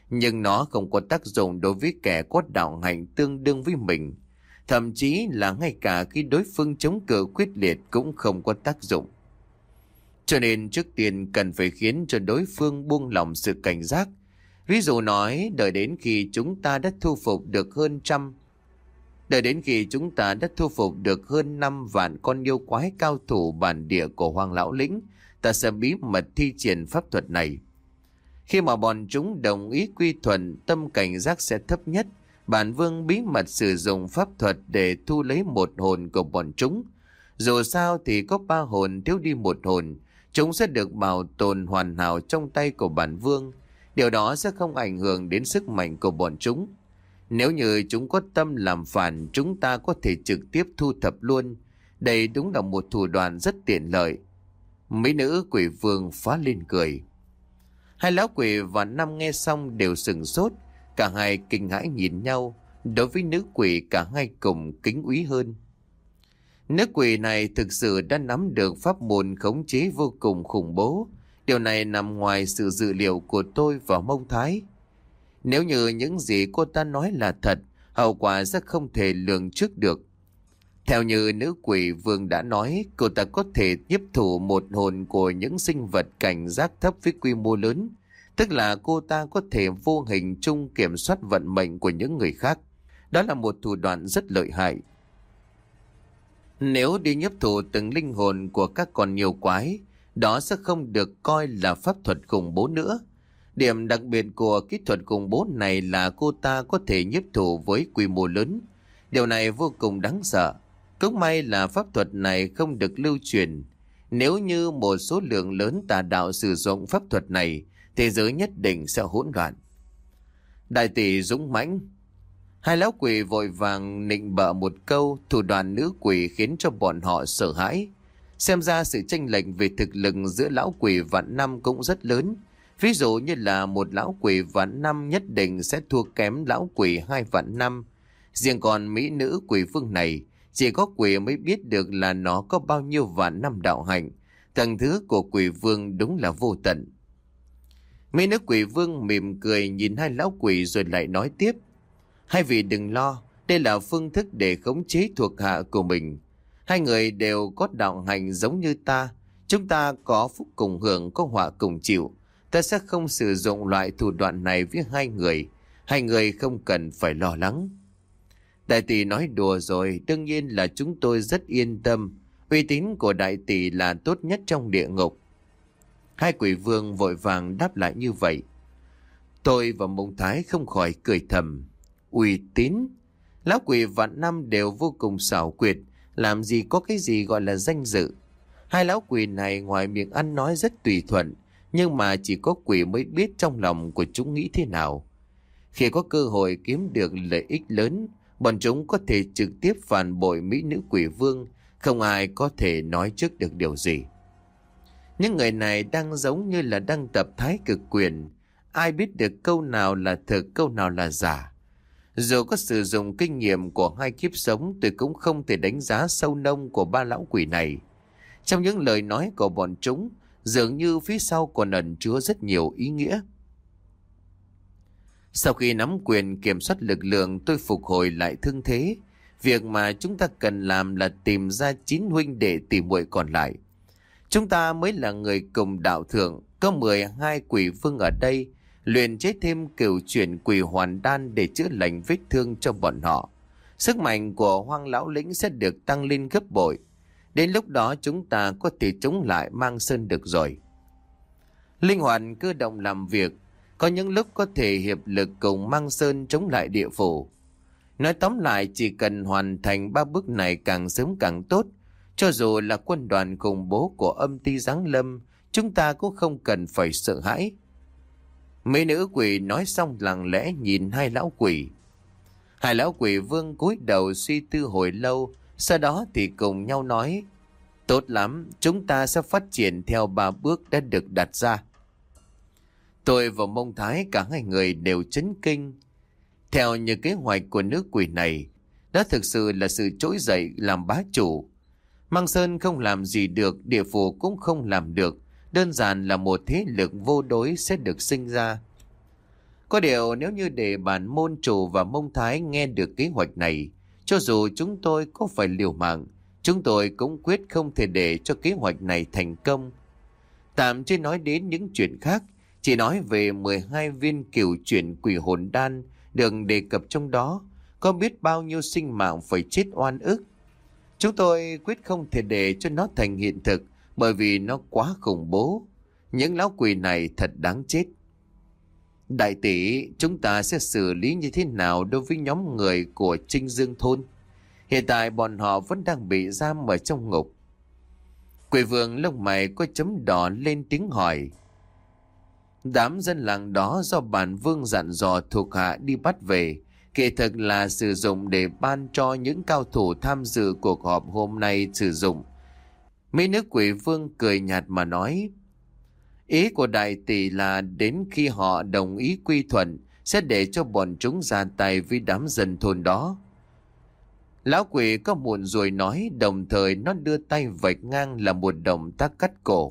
nhưng nó không có tác dụng đối với kẻ có đạo hạnh tương đương với mình. Thậm chí là ngay cả khi đối phương chống cự quyết liệt cũng không có tác dụng. Cho nên trước tiên cần phải khiến cho đối phương buông lỏng sự cảnh giác. Ví dụ nói, đợi đến khi chúng ta đã thu phục được hơn trăm Đợi đến khi chúng ta đã thu phục được hơn năm vạn con yêu quái cao thủ bản địa của Hoang Lão Lĩnh, ta sẽ bí mật thi triển pháp thuật này. Khi mà bọn chúng đồng ý quy thuận, tâm cảnh giác sẽ thấp nhất. Bản vương bí mật sử dụng pháp thuật để thu lấy một hồn của bọn chúng. Dù sao thì có ba hồn thiếu đi một hồn, chúng sẽ được bảo tồn hoàn hảo trong tay của bản vương. Điều đó sẽ không ảnh hưởng đến sức mạnh của bọn chúng. Nếu như chúng có tâm làm phản, chúng ta có thể trực tiếp thu thập luôn. Đây đúng là một thủ đoạn rất tiện lợi. Mấy nữ quỷ vương phá lên cười. Hai lão quỷ và năm nghe xong đều sửng sốt. Cả hai kinh hãi nhìn nhau. Đối với nữ quỷ cả hai cùng kính úy hơn. Nữ quỷ này thực sự đã nắm được pháp môn khống chế vô cùng khủng bố. Điều này nằm ngoài sự dự liệu của tôi và Mông Thái. Nếu như những gì cô ta nói là thật, hậu quả sẽ không thể lường trước được. Theo như nữ quỷ vương đã nói, cô ta có thể nhiếp thủ một hồn của những sinh vật cảnh giác thấp với quy mô lớn. Tức là cô ta có thể vô hình chung kiểm soát vận mệnh của những người khác. Đó là một thủ đoạn rất lợi hại. Nếu đi nhiếp thủ từng linh hồn của các con yêu quái, đó sẽ không được coi là pháp thuật khủng bố nữa. Điểm đặc biệt của kỹ thuật khủng bố này là cô ta có thể nhiếp thủ với quy mô lớn. Điều này vô cùng đáng sợ. Cũng may là pháp thuật này không được lưu truyền. Nếu như một số lượng lớn tà đạo sử dụng pháp thuật này, thế giới nhất định sẽ hỗn loạn. Đại tỷ dũng mãnh. Hai lão quỷ vội vàng nịnh bợ một câu, thủ đoạn nữ quỷ khiến cho bọn họ sợ hãi. Xem ra sự chênh lệch về thực lực giữa lão quỷ vạn năm cũng rất lớn. Ví dụ như là một lão quỷ vạn năm nhất định sẽ thua kém lão quỷ hai vạn năm. Riêng còn mỹ nữ quỷ vương này, chỉ có quỷ mới biết được là nó có bao nhiêu vạn năm đạo hạnh. Tầng thứ của quỷ vương đúng là vô tận. Mỹ nữ quỷ vương mỉm cười nhìn hai lão quỷ rồi lại nói tiếp. Hai vị đừng lo, đây là phương thức để khống chế thuộc hạ của mình. Hai người đều có đạo hạnh giống như ta. Chúng ta có phúc cùng hưởng, có họa cùng chịu. Ta sẽ không sử dụng loại thủ đoạn này với hai người. Hai người không cần phải lo lắng. Đại tỷ nói đùa rồi, đương nhiên là chúng tôi rất yên tâm. Uy tín của đại tỷ là tốt nhất trong địa ngục. Hai quỷ vương vội vàng đáp lại như vậy. Tôi và Mông Thái không khỏi cười thầm. Uy tín? Lão quỷ vạn năm đều vô cùng xảo quyệt. Làm gì có cái gì gọi là danh dự. Hai lão quỷ này ngoài miệng ăn nói rất tùy thuận, nhưng mà chỉ có quỷ mới biết trong lòng của chúng nghĩ thế nào. Khi có cơ hội kiếm được lợi ích lớn, bọn chúng có thể trực tiếp phản bội mỹ nữ quỷ vương. Không ai có thể nói trước được điều gì. Những người này đang giống như là đang tập thái cực quyền. Ai biết được câu nào là thật, câu nào là giả. Dù có sử dụng kinh nghiệm của hai kiếp sống, tôi cũng không thể đánh giá sâu nông của ba lão quỷ này. Trong những lời nói của bọn chúng, dường như phía sau còn ẩn chứa rất nhiều ý nghĩa. Sau khi nắm quyền kiểm soát lực lượng, tôi phục hồi lại thương thế. Việc mà chúng ta cần làm là tìm ra chín huynh đệ tỷ muội còn lại. Chúng ta mới là người cùng đạo thượng, có mười hai quỷ vương ở đây, luyện chế thêm cửu chuyển quỷ hoàn đan để chữa lành vết thương cho bọn họ. Sức mạnh của Hoang Lão Lĩnh sẽ được tăng lên gấp bội. Đến lúc đó chúng ta có thể chống lại Mang Sơn được rồi. Linh hoạt cơ động làm việc, có những lúc có thể hiệp lực cùng Mang Sơn chống lại địa phủ. Nói tóm lại, chỉ cần hoàn thành ba bước này càng sớm càng tốt. Cho dù là quân đoàn khủng bố của âm ty giáng lâm, chúng ta cũng không cần phải sợ hãi. Mấy nữ quỷ nói xong lặng lẽ nhìn hai lão quỷ. Hai lão quỷ vương cúi đầu suy tư hồi lâu, sau đó thì cùng nhau nói: tốt lắm, chúng ta sẽ phát triển theo ba bước đã được đặt ra. Tôi và Mông Thái cả hai người đều chấn kinh. Theo như kế hoạch của nữ quỷ này, đó thực sự là sự trỗi dậy làm bá chủ. Mang Sơn không làm gì được, địa phủ cũng không làm được. Đơn giản là một thế lực vô đối sẽ được sinh ra. Có điều nếu như để bản môn chủ và mông thái nghe được kế hoạch này, cho dù chúng tôi có phải liều mạng, chúng tôi cũng quyết không thể để cho kế hoạch này thành công. Tạm chưa nói đến những chuyện khác, chỉ nói về mười hai viên cửu chuyển quỷ hồn đan được đề cập trong đó, có biết bao nhiêu sinh mạng phải chết oan ức. Chúng tôi quyết không thể để cho nó thành hiện thực, bởi vì nó quá khủng bố. Những lão quỷ này thật đáng chết. Đại tỷ, chúng ta sẽ xử lý như thế nào đối với nhóm người của Trinh Dương Thôn? Hiện tại bọn họ vẫn đang bị giam ở trong ngục. Quỷ vương lông mày có chấm đỏ lên tiếng hỏi. Đám dân làng đó do bản vương dặn dò thuộc hạ đi bắt về, kỳ thực là sử dụng để ban cho những cao thủ tham dự cuộc họp hôm nay sử dụng. Mấy nữ quỷ vương cười nhạt mà nói. Ý của đại tỷ là đến khi họ đồng ý quy thuận, sẽ để cho bọn chúng ra tay với đám dân thôn đó. Lão quỷ có muộn rồi nói, đồng thời nó đưa tay vạch ngang là một động tác cắt cổ.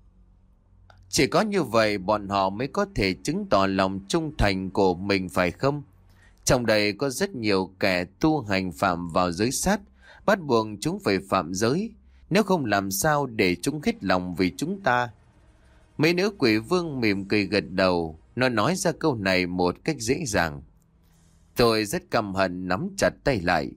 Chỉ có như vậy bọn họ mới có thể chứng tỏ lòng trung thành của mình, phải không? Trong đây có rất nhiều kẻ tu hành phạm vào giới sát, bắt buộc chúng phải phạm giới, nếu không làm sao để chúng hết lòng vì chúng ta. Mấy nữ quỷ vương mỉm cười gật đầu, nó nói ra câu này một cách dễ dàng. Tôi rất căm hận nắm chặt tay lại.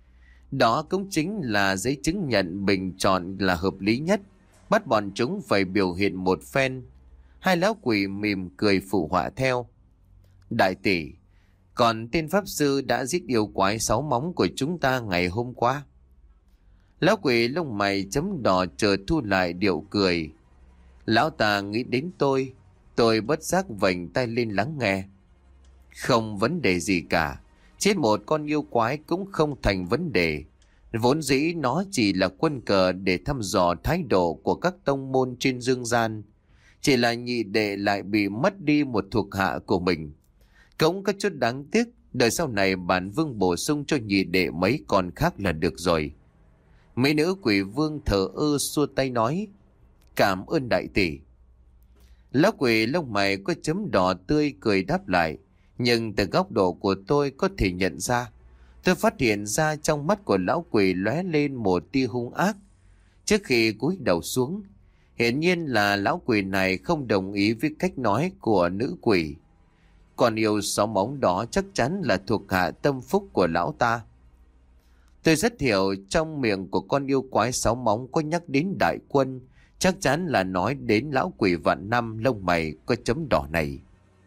Đó cũng chính là giấy chứng nhận bình chọn là hợp lý nhất, bắt bọn chúng phải biểu hiện một phen. Hai lão quỷ mỉm cười phụ họa theo. Đại tỷ, còn tên pháp sư đã giết yêu quái sáu móng của chúng ta ngày hôm qua. Lão quỷ lông mày chấm đỏ chợt thu lại điệu cười. Lão ta nghĩ đến tôi, tôi bất giác vành tay lên lắng nghe. Không vấn đề gì cả, chết một con yêu quái cũng không thành vấn đề. Vốn dĩ nó chỉ là quân cờ để thăm dò thái độ của các tông môn trên dương gian. Chỉ là nhị đệ lại bị mất đi một thuộc hạ của mình. Cũng có chút đáng tiếc, đời sau này bản vương bổ sung cho nhị đệ mấy con khác là được rồi. Mấy nữ quỷ vương thờ ơ xua tay nói. Cảm ơn đại tỷ. Lão quỷ lông mày có chấm đỏ tươi cười đáp lại. Nhưng từ góc độ của tôi có thể nhận ra, tôi phát hiện ra trong mắt của lão quỷ lóe lên một tia hung ác. Trước khi cúi đầu xuống, hiển nhiên là lão quỷ này không đồng ý với cách nói của nữ quỷ. Còn yêu sáu móng đó chắc chắn là thuộc hạ tâm phúc của lão ta. Tôi rất hiểu trong miệng của con yêu quái sáu móng có nhắc đến đại quân, chắc chắn là nói đến lão quỷ vạn năm lông mày có chấm đỏ này.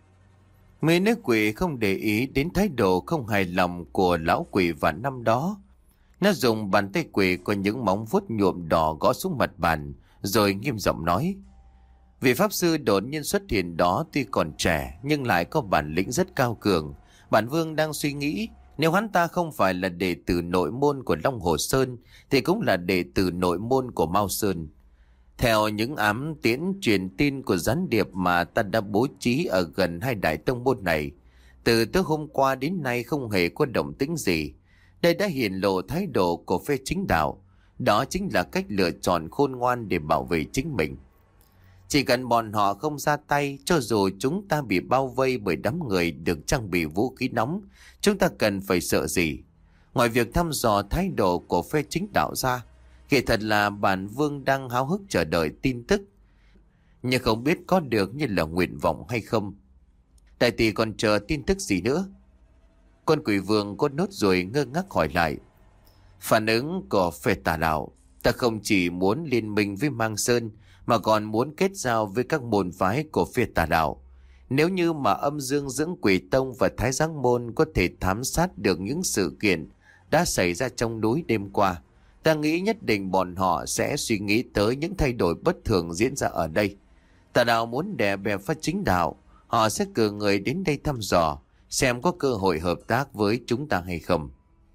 Mấy nữ quỷ không để ý đến thái độ không hài lòng của lão quỷ vạn năm đó. Nó dùng bàn tay quỷ có những móng vuốt nhuộm đỏ gõ xuống mặt bàn, rồi nghiêm giọng nói. Vị pháp sư đột nhiên xuất hiện đó tuy còn trẻ nhưng lại có bản lĩnh rất cao cường. Bản vương đang suy nghĩ, nếu hắn ta không phải là đệ tử nội môn của Long Hồ Sơn thì cũng là đệ tử nội môn của Mao Sơn. Theo những ám tiễn truyền tin của gián điệp mà ta đã bố trí ở gần hai đại tông môn này, từ tới hôm qua đến nay không hề có động tĩnh gì. Đây đã hiển lộ thái độ của phe chính đạo. Đó chính là cách lựa chọn khôn ngoan để bảo vệ chính mình. Chỉ cần bọn họ không ra tay, cho dù chúng ta bị bao vây bởi đám người được trang bị vũ khí nóng, chúng ta cần phải sợ gì? Ngoài việc thăm dò thái độ của phe chính đạo ra, kỳ thật là bản vương đang háo hức chờ đợi tin tức, nhưng không biết có được như là nguyện vọng hay không. Đại tỷ còn chờ tin tức gì nữa? Con quỷ vương có nốt rồi ngơ ngác hỏi lại. Phản ứng của phe tà đạo, ta không chỉ muốn liên minh với Mang Sơn mà còn muốn kết giao với các môn phái của phe tà đạo. Nếu như mà âm dương dưỡng quỷ tông và thái giáng môn có thể thám sát được những sự kiện đã xảy ra trong núi đêm qua, ta nghĩ nhất định bọn họ sẽ suy nghĩ tới những thay đổi bất thường diễn ra ở đây. Tà đạo muốn đè bẹp phát chính đạo, họ sẽ cử người đến đây thăm dò, xem có cơ hội hợp tác với chúng ta hay không.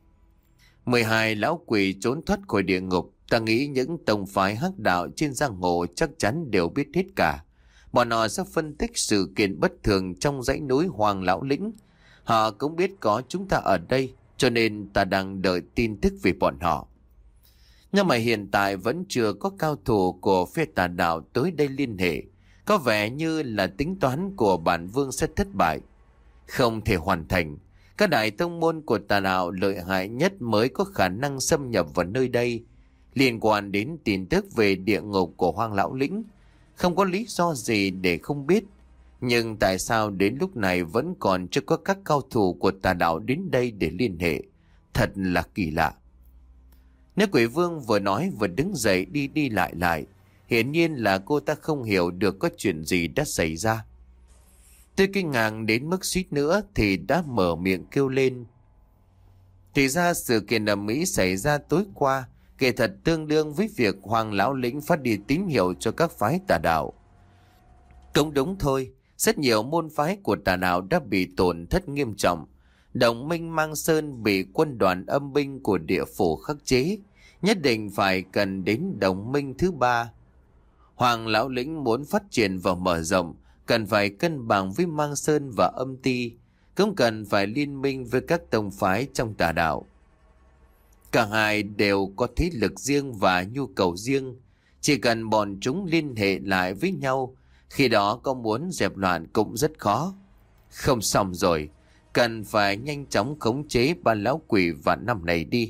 mười hai lão quỷ trốn thoát khỏi địa ngục, ta nghĩ những tông phái hắc đạo trên giang hồ chắc chắn đều biết hết cả. Bọn họ sẽ phân tích sự kiện bất thường trong dãy núi Hoàng Lão Lĩnh. Họ cũng biết có chúng ta ở đây, cho nên ta đang đợi tin tức về bọn họ. Nhưng mà hiện tại vẫn chưa có cao thủ của phe tà đạo tới đây liên hệ. Có vẻ như là tính toán của bản vương sẽ thất bại. không thể hoàn thành. Các đại tông môn của tà đạo lợi hại nhất mới có khả năng xâm nhập vào nơi đây. Liên quan đến tin tức về địa ngục của Hoang Lão Lĩnh, không có lý do gì để không biết. Nhưng tại sao đến lúc này vẫn còn chưa có các cao thủ của tà đạo đến đây để liên hệ? Thật là kỳ lạ. Nữ quỷ vương vừa nói vừa đứng dậy đi đi lại lại. Hiển nhiên là cô ta không hiểu được có chuyện gì đã xảy ra. Tôi kinh ngạc đến mức suýt nữa thì đã mở miệng kêu lên. Thì ra sự kiện ầm ĩ xảy ra tối qua kể thật tương đương với việc Hoàng Lão Lĩnh phát đi tín hiệu cho các phái tà đạo. Cũng đúng thôi, rất nhiều môn phái của tà đạo đã bị tổn thất nghiêm trọng. Đồng minh Mang Sơn bị quân đoàn âm binh của địa phủ khắc chế, nhất định phải cần đến đồng minh thứ ba. Hoàng Lão Lĩnh muốn phát triển và mở rộng, cần phải cân bằng với Mang Sơn và âm ti, cũng cần phải liên minh với các tông phái trong tà đạo. Cả hai đều có thế lực riêng và nhu cầu riêng, chỉ cần bọn chúng liên hệ lại với nhau, khi đó có muốn dẹp loạn cũng rất khó. Không xong rồi, cần phải nhanh chóng khống chế ba lão quỷ vạn năm này đi.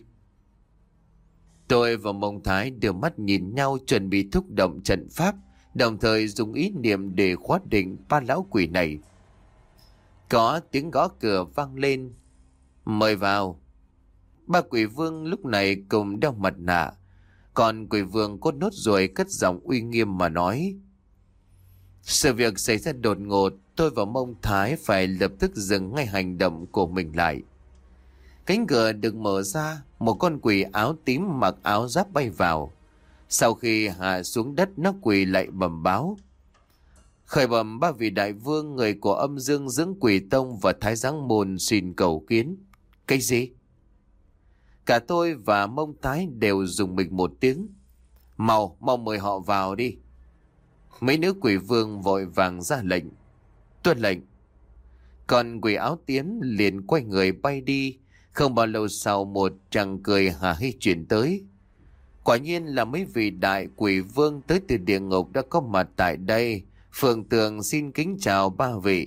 Tôi và Mông Thái đưa mắt nhìn nhau chuẩn bị thúc động trận pháp, đồng thời dùng ý niệm để khóa định ba lão quỷ này. Có tiếng gõ cửa vang lên. Mời vào. Ba quỷ vương lúc này cùng đeo mặt nạ, còn quỷ vương cốt nốt ruồi cất giọng uy nghiêm mà nói. Sự việc xảy ra đột ngột, tôi và Mông Thái phải lập tức dừng ngay hành động của mình lại. Cánh cửa được mở ra, một con quỷ áo tím mặc áo giáp bay vào. Sau khi hạ xuống đất, nó quỳ lại bẩm báo. Khởi bẩm ba vị đại vương, người của Âm Dương Dưỡng Quỷ Tông và Thái Giáng Môn xin cầu kiến. Cái gì? Cả tôi và Mông Thái đều dùng mình một tiếng. Mau, mau mời họ vào đi. Mấy nữ quỷ vương vội vàng ra lệnh. Tuân lệnh. Còn quỷ áo tím liền quay người bay đi. Không bao lâu sau, một chàng cười hà hê chuyển tới. Quả nhiên là mấy vị đại quỷ vương tới từ địa ngục đã có mặt tại đây. Phượng Tường xin kính chào ba vị.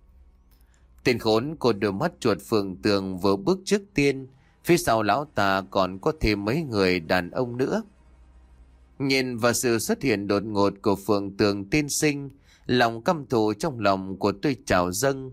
Tên khốn của đôi mắt chuột Phượng Tường vừa bước trước tiên, phía sau lão ta còn có thêm mấy người đàn ông nữa. Nhìn vào sự xuất hiện đột ngột của Phượng Tường tiên sinh, lòng căm thù trong lòng của tôi trào dâng.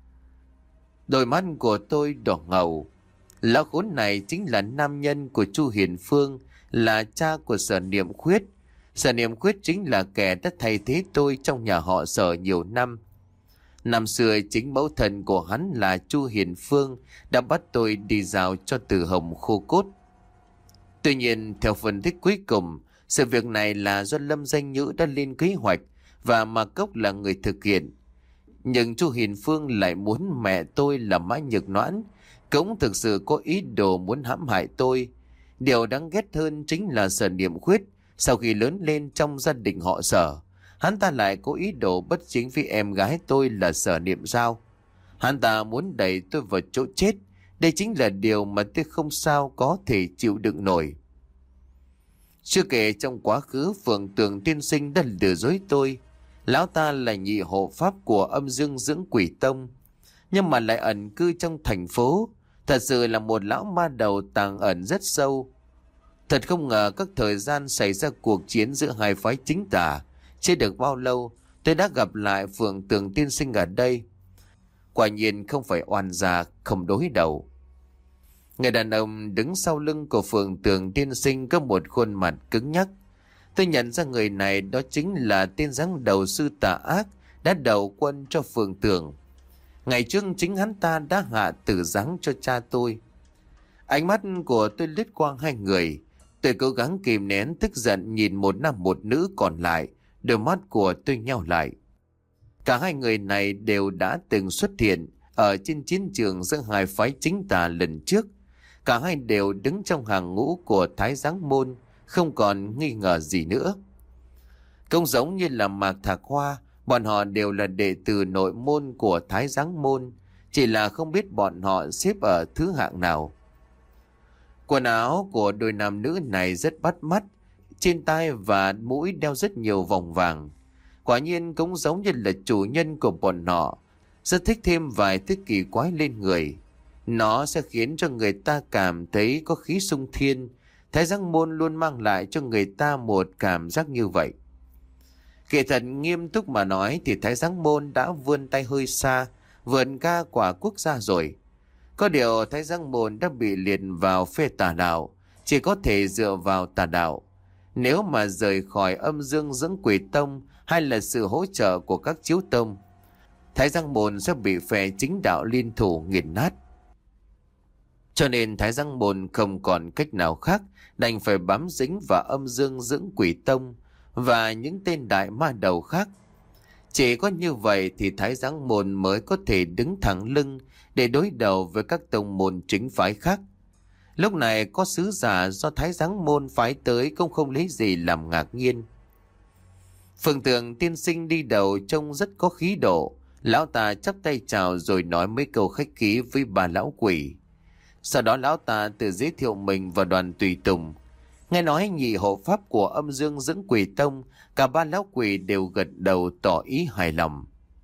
Đôi mắt của tôi đỏ ngầu. Lão khốn này chính là nam nhân của Chu Hiền Phương, là cha của Sở Niệm Khuyết. Sở Niệm Khuyết chính là kẻ đã thay thế tôi trong nhà họ Sở nhiều năm. Năm xưa chính mẫu thần của hắn là Chu Hiền Phương đã bắt tôi đi rào cho Từ Hồng khô cốt. Tuy nhiên, theo phân tích cuối cùng, sự việc này là do Lâm Danh Nhữ đã lên kế hoạch và Mạc Cốc là người thực hiện. Nhưng Chu Hiền Phương lại muốn mẹ tôi là Mã Nhược Noãn, cũng thực sự có ý đồ muốn hãm hại tôi. Điều đáng ghét hơn chính là Sở Niệm Khuyết, sau khi lớn lên trong gia đình họ Sở, hắn ta lại có ý đồ bất chính với em gái tôi là Sở Niệm Giao. Hắn ta muốn đẩy tôi vào chỗ chết. Đây chính là điều mà tôi không sao có thể chịu đựng nổi. Chưa kể trong quá khứ Phượng Tường tiên sinh đã lừa dối tôi. Lão ta là nhị hộ pháp của Âm Dương Dưỡng Quỷ Tông, nhưng mà lại ẩn cư trong thành phố. Thật sự là một lão ma đầu tàng ẩn rất sâu. Thật không ngờ các thời gian xảy ra cuộc chiến giữa hai phái chính tà, chưa được bao lâu tôi đã gặp lại Phượng Tường tiên sinh ở đây. Quả nhiên không phải oan gia không đối đầu. Người đàn ông đứng sau lưng của Phượng Tường tiên sinh có một khuôn mặt cứng nhắc. Tôi nhận ra người này đó chính là tên giáng đầu sư tà ác đã đầu quân cho Phượng Tường. Ngày trước chính hắn ta đã hạ tử giáng cho cha tôi. Ánh mắt của tôi lướt qua hai người. Tôi cố gắng kìm nén tức giận nhìn một nam một nữ còn lại. Đôi mắt của tôi nheo lại. Cả hai người này đều đã từng xuất hiện ở trên chiến trường giữa hai phái chính tà lần trước. Cả hai đều đứng trong hàng ngũ của Thái Giáng Môn, không còn nghi ngờ gì nữa. Cũng giống như là Mạc Thạc Hoa, bọn họ đều là đệ tử nội môn của Thái Giáng Môn, chỉ là không biết bọn họ xếp ở thứ hạng nào. Quần áo của đôi nam nữ này rất bắt mắt, trên tai và mũi đeo rất nhiều vòng vàng. Quả nhiên cũng giống như là chủ nhân của bọn họ. rất thích thêm vài thứ kỳ quái lên người. Nó sẽ khiến cho người ta cảm thấy có khí sung thiên. Thái giám môn luôn mang lại cho người ta một cảm giác như vậy. Kể thật nghiêm túc mà nói thì Thái giám môn đã vươn tay hơi xa, vượn ca quả quốc gia rồi. Có điều Thái giám môn đã bị liệt vào phê tà đạo, chỉ có thể dựa vào tà đạo. Nếu mà rời khỏi âm dương dưỡng quỷ tông hay là sự hỗ trợ của các chiếu tông, Thái giám môn sẽ bị phe chính đạo liên thủ nghiền nát. Cho nên Thái giám môn không còn cách nào khác, đành phải bám dính vào âm dương dưỡng quỷ tông và những tên đại ma đầu khác. Chỉ có như vậy thì Thái giám môn mới có thể đứng thẳng lưng để đối đầu với các tông môn chính phái khác. Lúc này có sứ giả do Thái giám môn phái tới cũng không lấy gì làm ngạc nhiên. Phượng Tường tiên sinh đi đầu trông rất có khí độ. Lão ta chắp tay chào rồi nói mấy câu khách khí với bà lão quỷ. Sau đó lão ta tự giới thiệu mình và đoàn tùy tùng. Nghe nói nhị hộ pháp của âm dương dưỡng quỷ tông, cả ba lão quỷ đều gật đầu tỏ ý hài lòng.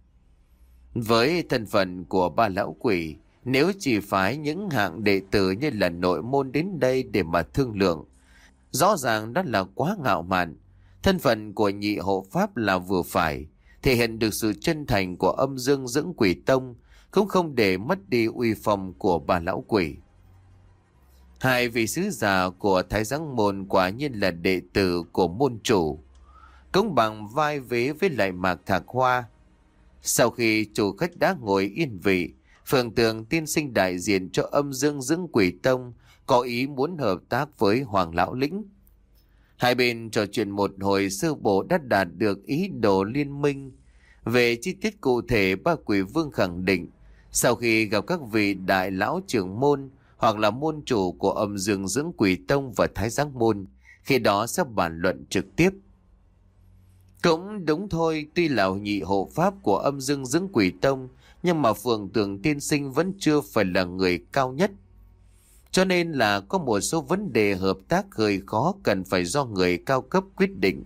Với thân phận của ba lão quỷ, nếu chỉ phái những hạng đệ tử như là nội môn đến đây để mà thương lượng, rõ ràng đó là quá ngạo mạn. Thân phận của nhị hộ pháp là vừa phải, thể hiện được sự chân thành của âm dương dưỡng quỷ tông, cũng không để mất đi uy phong của bà lão quỷ. Hai vị sứ giả của Thái giám môn quả nhiên là đệ tử của môn chủ, cũng bằng vai vế với lại Mạc Thạc Hoa. Sau khi chủ khách đã ngồi yên vị, Phượng Tường tiên sinh đại diện cho âm dương dưỡng quỷ tông có ý muốn hợp tác với Hoàng lão lĩnh. Hai bên trò chuyện một hồi sơ bộ đã đạt được ý đồ liên minh. Về chi tiết cụ thể, ba quỷ vương khẳng định sau khi gặp các vị đại lão trưởng môn hoặc là môn chủ của âm dương dưỡng quỷ tông và Thái giám môn, khi đó sẽ bàn luận trực tiếp. Cũng đúng thôi, tuy là nhị hộ pháp của âm dương dưỡng quỷ tông, nhưng mà Phượng Tường tiên sinh vẫn chưa phải là người cao nhất. Cho nên là có một số vấn đề hợp tác hơi khó, cần phải do người cao cấp quyết định.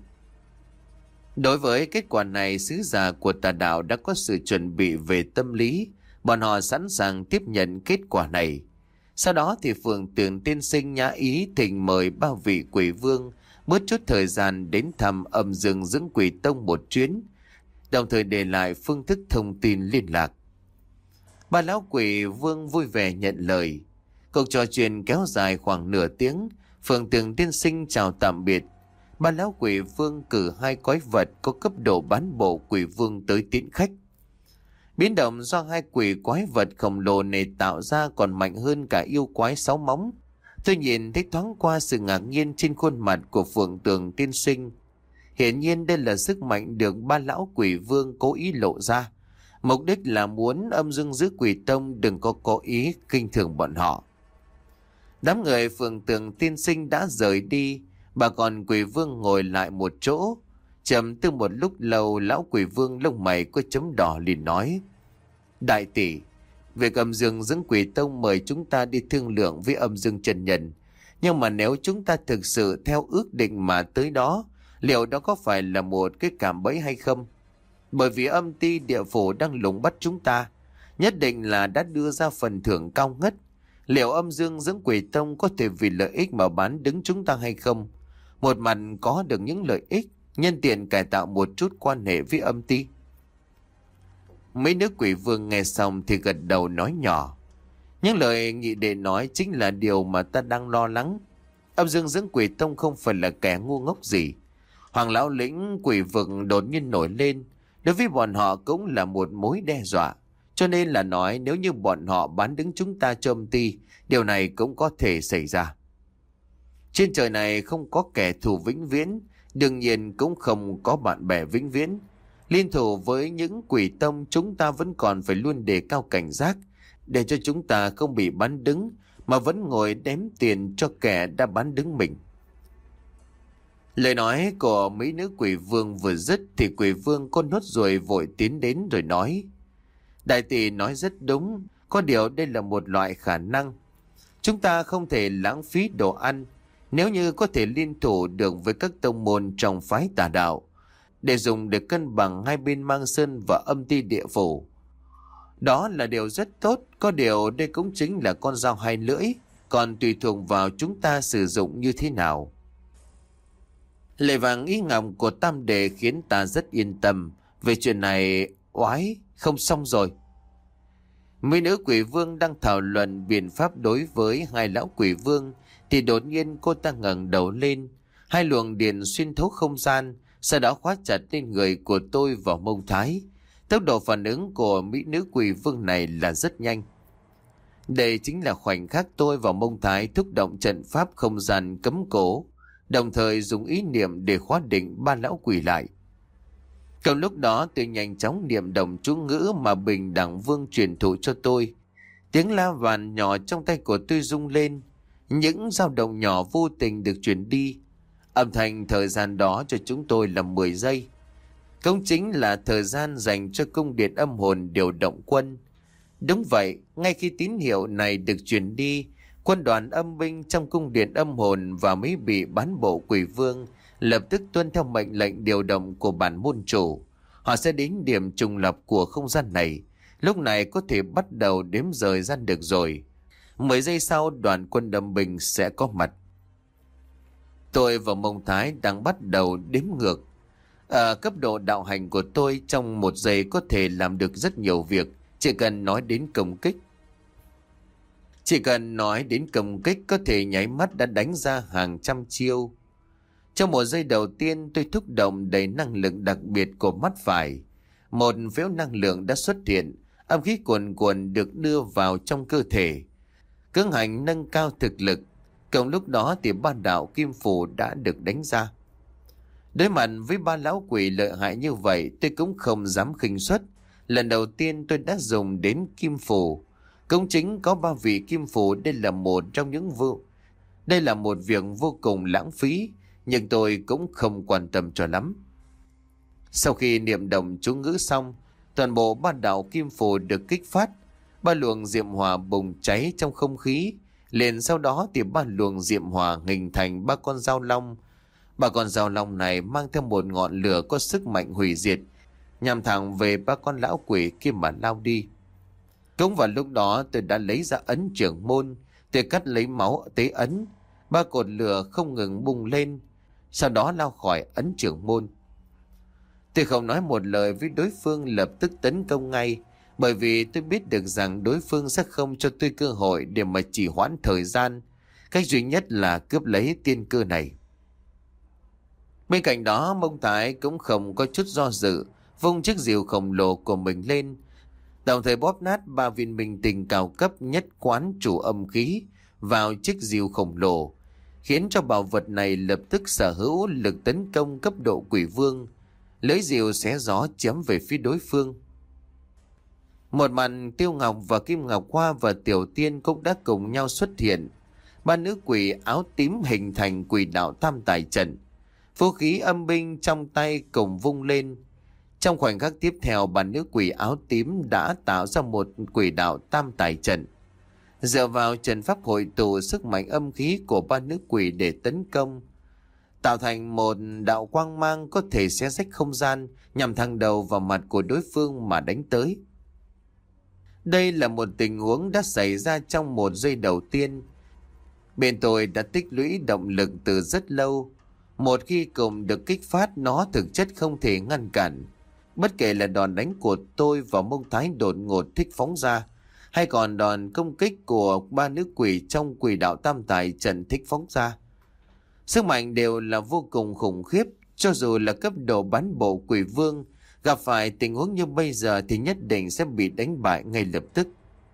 Đối với kết quả này, sứ giả của tà đạo đã có sự chuẩn bị về tâm lý, bọn họ sẵn sàng tiếp nhận kết quả này. Sau đó thì Phượng Tường tiên sinh nhã ý thỉnh mời ba vị quỷ vương bớt chút thời gian đến thăm âm dương dưỡng quỷ tông một chuyến, đồng thời để lại phương thức thông tin liên lạc. Ba lão quỷ vương vui vẻ nhận lời. Cuộc trò chuyện kéo dài khoảng nửa tiếng. Phượng Tường tiên sinh chào tạm biệt. Ba lão quỷ vương cử hai quái vật có cấp độ bán bộ quỷ vương tới tiễn khách. Biến động do hai quỷ quái vật khổng lồ này tạo ra còn mạnh hơn cả yêu quái sáu móng. Tôi nhìn thấy thoáng qua sự ngạc nhiên trên khuôn mặt của Phượng Tường tiên sinh. Hiển nhiên đây là sức mạnh được ba lão quỷ vương cố ý lộ ra. Mục đích là muốn âm dương giữ quỷ tông đừng có cố ý khinh thường bọn họ. Đám người Phượng Tường tiên sinh đã rời đi, bà còn quỷ vương ngồi lại một chỗ. Trầm tư một lúc lâu, lão quỷ vương lông mày có chấm đỏ liền nói: Đại tỷ, việc âm dương dưỡng quỷ tông mời chúng ta đi thương lượng với âm dương chân nhân. Nhưng mà nếu chúng ta thực sự theo ước định mà tới đó, liệu đó có phải là một cái cạm bẫy hay không? Bởi vì âm ty địa phủ đang lùng bắt chúng ta, nhất định là đã đưa ra phần thưởng cao ngất. Liệu âm dương dưỡng quỷ tông có thể vì lợi ích mà bán đứng chúng ta hay không? Một mặt có được những lợi ích, nhân tiện cải tạo một chút quan hệ với âm ty. Mấy nữ quỷ vương nghe xong thì gật đầu nói nhỏ: Những lời nhị đệ nói chính là điều mà ta đang lo lắng. Âm dương dưỡng quỷ tông không phải là kẻ ngu ngốc gì. Hoàng lão lĩnh quỷ vực đột nhiên nổi lên, đối với bọn họ cũng là một mối đe dọa. Cho nên là nói nếu như bọn họ bán đứng chúng ta cho âm ty, điều này cũng có thể xảy ra. Trên trời này không có kẻ thù vĩnh viễn, đương nhiên cũng không có bạn bè vĩnh viễn. Liên thủ với những quỷ tông, chúng ta vẫn còn phải luôn đề cao cảnh giác, để cho chúng ta không bị bán đứng, mà vẫn ngồi đếm tiền cho kẻ đã bán đứng mình. Lời nói của mấy nữ quỷ vương vừa dứt thì quỷ vương con nốt ruồi vội tiến đến rồi nói: Đại tỷ nói rất đúng, có điều đây là một loại khả năng. Chúng ta không thể lãng phí đồ ăn, nếu như có thể liên thủ được với các tông môn trong phái tà đạo, để dùng để cân bằng hai bên Mang Sơn và âm ty địa phủ. Đó là điều rất tốt, có điều đây cũng chính là con dao hai lưỡi, còn tùy thuộc vào chúng ta sử dụng như thế nào. Lời vàng ý ngọc của tam đệ khiến ta rất yên tâm. Về chuyện này, oái, không xong rồi. Mấy nữ quỷ vương đang thảo luận biện pháp đối với hai lão quỷ vương, thì đột nhiên cô ta ngẩng đầu lên. Hai luồng điện xuyên thấu không gian, sau đó khóa chặt lên người của tôi vào mông Thái. Tốc độ phản ứng của mỹ nữ quỷ vương này là rất nhanh. Đây chính là khoảnh khắc tôi và mông Thái thúc động trận pháp không gian cấm cổ, đồng thời dùng ý niệm để khóa định ba lão quỷ lại. Trong lúc đó tôi nhanh chóng niệm đồng chú ngữ mà Bình Đẳng Vương truyền thụ cho tôi. Tiếng la vàn nhỏ trong tay của tôi rung lên, những dao động nhỏ vô tình được truyền đi. Âm thanh thời gian đó cho chúng tôi là mười giây. Cũng chính là thời gian dành cho cung điện âm hồn điều động quân. Đúng vậy, ngay khi tín hiệu này được truyền đi, quân đoàn âm binh trong cung điện âm hồn và mấy vị bán bộ quỷ vương lập tức tuân theo mệnh lệnh điều động của bản môn chủ. Họ sẽ đến điểm trùng lập của không gian này. Lúc này có thể bắt đầu đếm thời gian được rồi. Mười giây sau đoàn quân âm binh sẽ có mặt. Tôi và Mông Thái đang bắt đầu đếm ngược. Ở cấp độ đạo hành của tôi, trong một giây có thể làm được rất nhiều việc, chỉ cần nói đến công kích. Chỉ cần nói đến công kích có thể nháy mắt đã đánh ra hàng trăm chiêu. Trong một giây đầu tiên tôi thúc động đầy năng lực đặc biệt của mắt phải. Một phễu năng lượng đã xuất hiện, âm khí cuồn cuộn được đưa vào trong cơ thể. Cưỡng hành nâng cao thực lực, cùng lúc đó thì ba đạo kim phù đã được đánh ra. Đối mặt với ba lão quỷ lợi hại như vậy, tôi cũng không dám khinh suất. Lần đầu tiên tôi đã dùng đến kim phù. Cũng chính có ba vị kim phù, đây là một trong những vụ. Đây là một việc vô cùng lãng phí, nhưng tôi cũng không quan tâm cho lắm. Sau khi niệm đồng chú ngữ xong, toàn bộ ba đạo kim phù được kích phát. Ba luồng diệm hỏa bùng cháy trong không khí. Liền sau đó thì ba luồng diệm hỏa hình thành ba con dao long. Ba con dao long này mang theo một ngọn lửa có sức mạnh hủy diệt, nhằm thẳng về ba con lão quỷ kia mà lao đi. Cũng vào lúc đó tôi đã lấy ra ấn trưởng môn, tôi cắt lấy máu tế ấn. Ba cột lửa không ngừng bùng lên, sau đó lao khỏi ấn trưởng môn. Tôi không nói một lời với đối phương, lập tức tấn công ngay, bởi vì tôi biết được rằng đối phương sẽ không cho tôi cơ hội để mà trì hoãn thời gian. Cách duy nhất là cướp lấy tiên cơ này. Bên cạnh đó, Mông Thái cũng không có chút do dự, vung chiếc rìu khổng lồ của mình lên, đồng thời bóp nát ba viên minh tinh cao cấp nhất quán chủ âm khí vào chiếc rìu khổng lồ, khiến cho bảo vật này lập tức sở hữu lực tấn công cấp độ quỷ vương, lưỡi rìu xé gió chém về phía đối phương. Một màn Tiêu Ngọc và Kim Ngọc Hoa và Tiểu Tiên cũng đã cùng nhau xuất hiện. Ba nữ quỷ áo tím hình thành quỷ đạo tam tài trận. Vũ khí âm binh trong tay cùng vung lên. Trong khoảnh khắc tiếp theo, ba nữ quỷ áo tím đã tạo ra một quỷ đạo tam tài trận. Dựa vào trận pháp hội tụ sức mạnh âm khí của ba nữ quỷ để tấn công, tạo thành một đạo quang mang có thể xé rách không gian, nhằm thẳng đầu vào mặt của đối phương mà đánh tới. Đây là một tình huống đã xảy ra trong một giây đầu tiên. Bên tôi đã tích lũy động lực từ rất lâu. Một khi cùng được kích phát, nó thực chất không thể ngăn cản. Bất kể là đòn đánh của tôi và Mông Thái đột ngột thích phóng ra, hay còn đòn công kích của ba nữ quỷ trong quỷ đạo tam tài trận thích phóng ra, sức mạnh đều là vô cùng khủng khiếp. Cho dù là cấp độ bán bộ quỷ vương, gặp phải tình huống như bây giờ thì nhất định sẽ bị đánh bại ngay lập tức.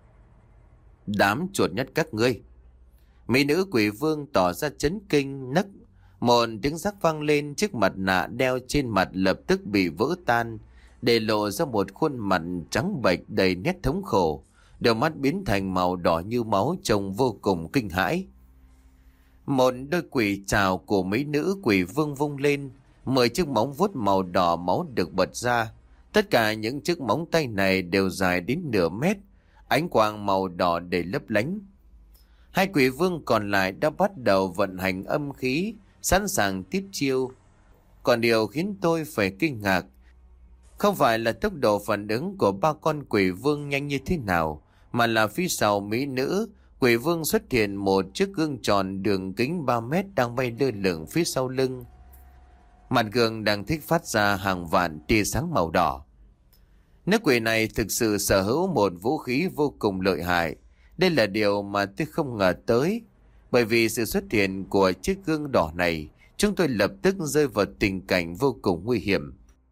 Đám chuột nhất các ngươi! Mỹ nữ quỷ vương tỏ ra chấn kinh, nấc. Một tiếng rắc vang lên, chiếc mặt nạ đeo trên mặt lập tức bị vỡ tan, để lộ ra một khuôn mặt trắng bệch đầy nét thống khổ, đôi mắt biến thành màu đỏ như máu, trông vô cùng kinh hãi. Một đôi quỷ trào của mấy nữ quỷ vương vung lên, mười chiếc móng vuốt màu đỏ máu được bật ra. Tất cả những chiếc móng tay này đều dài đến nửa mét, ánh quang màu đỏ để lấp lánh. Hai quỷ vương còn lại đã bắt đầu vận hành âm khí, sẵn sàng tiếp chiêu. Còn điều khiến tôi phải kinh ngạc, Không phải là tốc độ phản ứng của ba con quỷ vương nhanh như thế nào, mà là phía sau mỹ nữ, quỷ vương xuất hiện một chiếc gương tròn đường kính ba mét đang bay lơ lửng phía sau lưng. Mặt gương đang thích phát ra hàng vạn tia sáng màu đỏ. Nữ quỷ này thực sự sở hữu một vũ khí vô cùng lợi hại. Đây là điều mà tôi không ngờ tới. Bởi vì sự xuất hiện của chiếc gương đỏ này, chúng tôi lập tức rơi vào tình cảnh vô cùng nguy hiểm.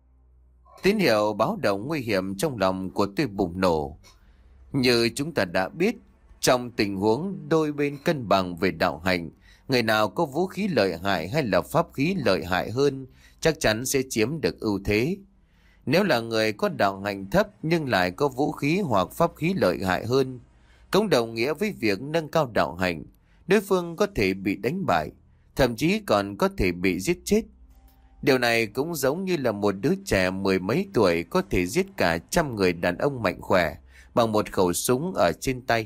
Tín hiệu báo động nguy hiểm trong lòng của tôi bùng nổ. Như chúng ta đã biết, trong tình huống đôi bên cân bằng về đạo hành, người nào có vũ khí lợi hại hay là pháp khí lợi hại hơn chắc chắn sẽ chiếm được ưu thế. Nếu là người có đạo hành thấp nhưng lại có vũ khí hoặc pháp khí lợi hại hơn, cũng đồng nghĩa với việc nâng cao đạo hành, đối phương có thể bị đánh bại, thậm chí còn có thể bị giết chết. Điều này cũng giống như là một đứa trẻ mười mấy tuổi có thể giết cả trăm người đàn ông mạnh khỏe bằng một khẩu súng ở trên tay.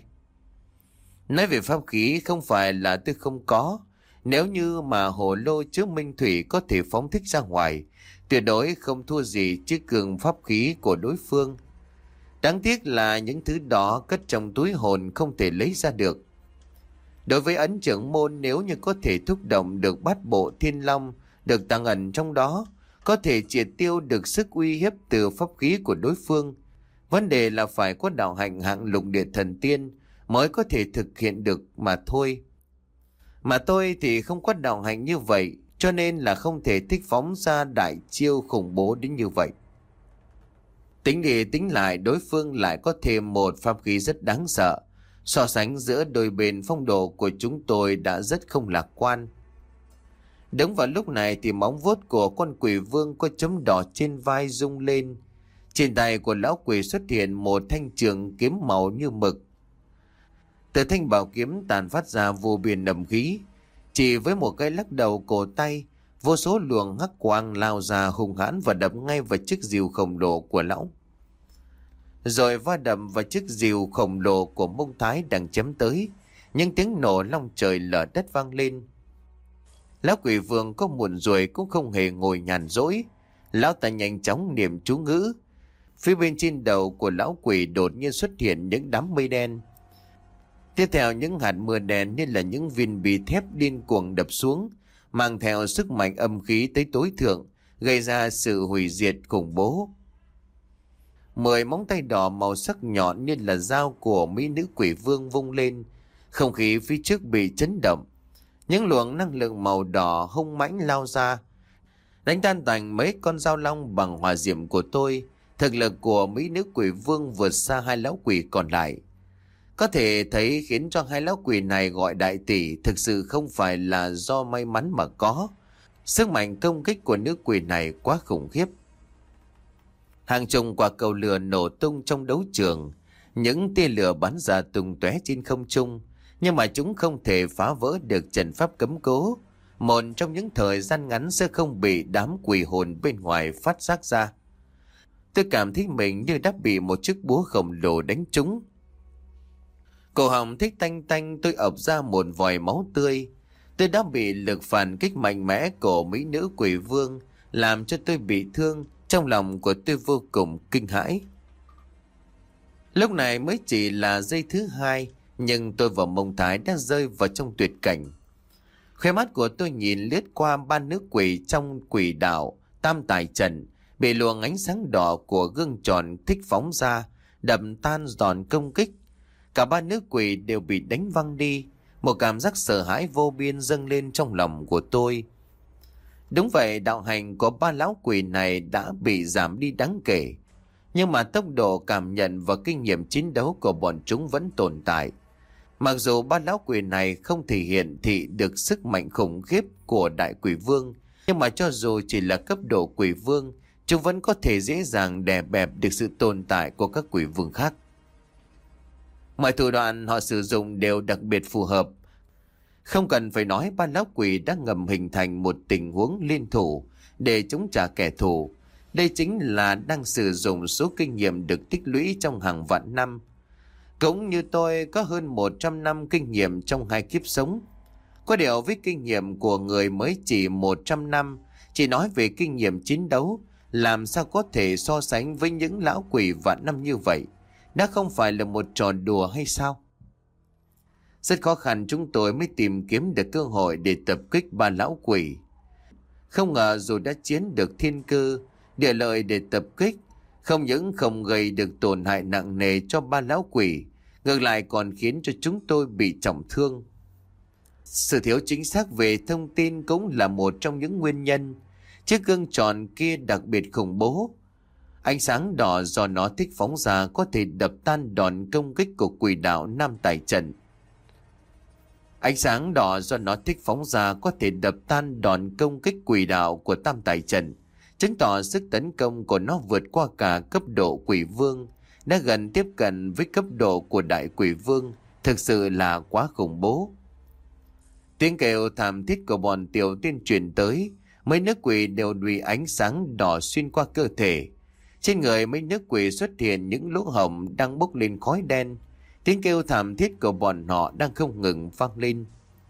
Nói về pháp khí không phải là tôi không có. Nếu như mà hồ lô chứa minh thủy có thể phóng thích ra ngoài, tuyệt đối không thua gì chiếc gương pháp khí của đối phương. Đáng tiếc là những thứ đó cất trong túi hồn không thể lấy ra được. Đối với ấn trưởng môn, nếu như có thể thúc động được bát bộ thiên long được tàng ẩn trong đó, có thể triệt tiêu được sức uy hiếp từ pháp khí của đối phương. Vấn đề là phải có đạo hạnh hạng lục địa thần tiên mới có thể thực hiện được mà thôi. Mà tôi thì không có đạo hạnh như vậy, cho nên là không thể thích phóng ra đại chiêu khủng bố đến như vậy. Tính đi tính lại, đối phương lại có thêm một pháp khí rất đáng sợ. So sánh giữa đôi bên, phong độ của chúng tôi đã rất không lạc quan. Đúng vào lúc này thì móng vuốt của con quỷ vương có chấm đỏ trên vai rung lên. Trên tay của lão quỷ xuất hiện một thanh trường kiếm màu như mực. Từ thanh bảo kiếm tàn phát ra vô biên nầm khí. Chỉ với một cái lắc đầu cổ tay, vô số luồng hắc quang lao ra hung hãn và đập ngay vào chiếc rìu khổng lồ của lão. Rồi va đập vào chiếc rìu khổng lồ của Mông Thái đang chém tới. Những tiếng nổ long trời lở đất vang lên. Lão quỷ vương có muộn rồi cũng không hề ngồi nhàn rỗi. Lão ta nhanh chóng niệm chú ngữ. Phía bên trên đầu của lão quỷ đột nhiên xuất hiện những đám mây đen. Tiếp theo những hạt mưa đen như là những viên bi thép điên cuồng đập xuống, mang theo sức mạnh âm khí tới tối thượng, gây ra sự hủy diệt khủng bố. Mười móng tay đỏ màu sắc nhọn như là dao của mỹ nữ quỷ vương vung lên, không khí phía trước bị chấn động. Những luồng năng lượng màu đỏ hung mãnh lao ra, đánh tan tành mấy con dao long bằng hỏa diệm của tôi. Thực lực của mỹ nữ quỷ vương vượt xa hai lão quỷ còn lại. Có thể thấy khiến cho hai lão quỷ này gọi đại tỷ thực sự không phải là do may mắn mà có. Sức mạnh công kích của nữ quỷ này quá khủng khiếp. Hàng chục quả cầu lửa nổ tung trong đấu trường. Những tia lửa bắn ra tung tóe trên không trung, nhưng mà chúng không thể phá vỡ được trận pháp cấm cố. Một trong những thời gian ngắn sẽ không bị đám quỷ hồn bên ngoài phát giác ra. Tôi cảm thấy mình như đã bị một chiếc búa khổng lồ đánh trúng. Cổ họng thích tanh tanh, tôi ập ra một vòi máu tươi. Tôi đã bị lực phản kích mạnh mẽ của mỹ nữ quỷ vương làm cho tôi bị thương. Trong lòng của tôi vô cùng kinh hãi. Lúc này mới chỉ là giây thứ hai, nhưng tôi và Mông Thái đã rơi vào trong tuyệt cảnh. Khóe mắt của tôi nhìn lướt qua ba nữ quỷ trong quỷ đạo Tam Tài Trận, bị luồng ánh sáng đỏ của gương tròn thích phóng ra, đập tan đòn công kích. Cả ba nữ quỷ đều bị đánh văng đi. Một cảm giác sợ hãi vô biên dâng lên trong lòng của tôi. Đúng vậy, đạo hành của ba lão quỷ này đã bị giảm đi đáng kể. Nhưng mà tốc độ cảm nhận và kinh nghiệm chiến đấu của bọn chúng vẫn tồn tại. Mặc dù ba lão quỷ này không thể hiện thị được sức mạnh khủng khiếp của đại quỷ vương, nhưng mà cho dù chỉ là cấp độ quỷ vương, chúng vẫn có thể dễ dàng đè bẹp được sự tồn tại của các quỷ vương khác. Mọi thủ đoạn họ sử dụng đều đặc biệt phù hợp. Không cần phải nói, ba lão quỷ đã ngầm hình thành một tình huống liên thủ để chống trả kẻ thù. Đây chính là đang sử dụng số kinh nghiệm được tích lũy trong hàng vạn năm. Cũng như tôi có hơn một trăm năm kinh nghiệm trong hai kiếp sống. Có điều với kinh nghiệm của người mới chỉ một trăm năm, chỉ nói về kinh nghiệm chiến đấu làm sao có thể so sánh với những lão quỷ vạn năm như vậy? Đã không phải là một trò đùa hay sao? Rất khó khăn chúng tôi mới tìm kiếm được cơ hội để tập kích ba lão quỷ. Không ngờ dù đã chiến được thiên cơ, địa lợi để tập kích, không những không gây được tổn hại nặng nề cho ba lão quỷ, ngược lại còn khiến cho chúng tôi bị trọng thương. Sự thiếu chính xác về thông tin cũng là một trong những nguyên nhân. Chiếc gương tròn kia đặc biệt khủng bố. Ánh sáng đỏ do nó thích phóng ra có thể đập tan đòn công kích của quỷ đạo Nam Tài Trận. Ánh sáng đỏ do nó thích phóng ra có thể đập tan đòn công kích quỷ đạo của Tam Tài Trận, chứng tỏ sức tấn công của nó vượt qua cả cấp độ quỷ vương, đã gần tiếp cận với cấp độ của đại quỷ vương, thực sự là quá khủng bố. Tiếng kêu thảm thiết của bọn tiểu tiên truyền tới, mấy nữ quỷ đều bị ánh sáng đỏ xuyên qua cơ thể. Trên người mấy nữ quỷ xuất hiện những lỗ hổng đang bốc lên khói đen. Tiếng kêu thảm thiết của bọn họ đang không ngừng vang lên.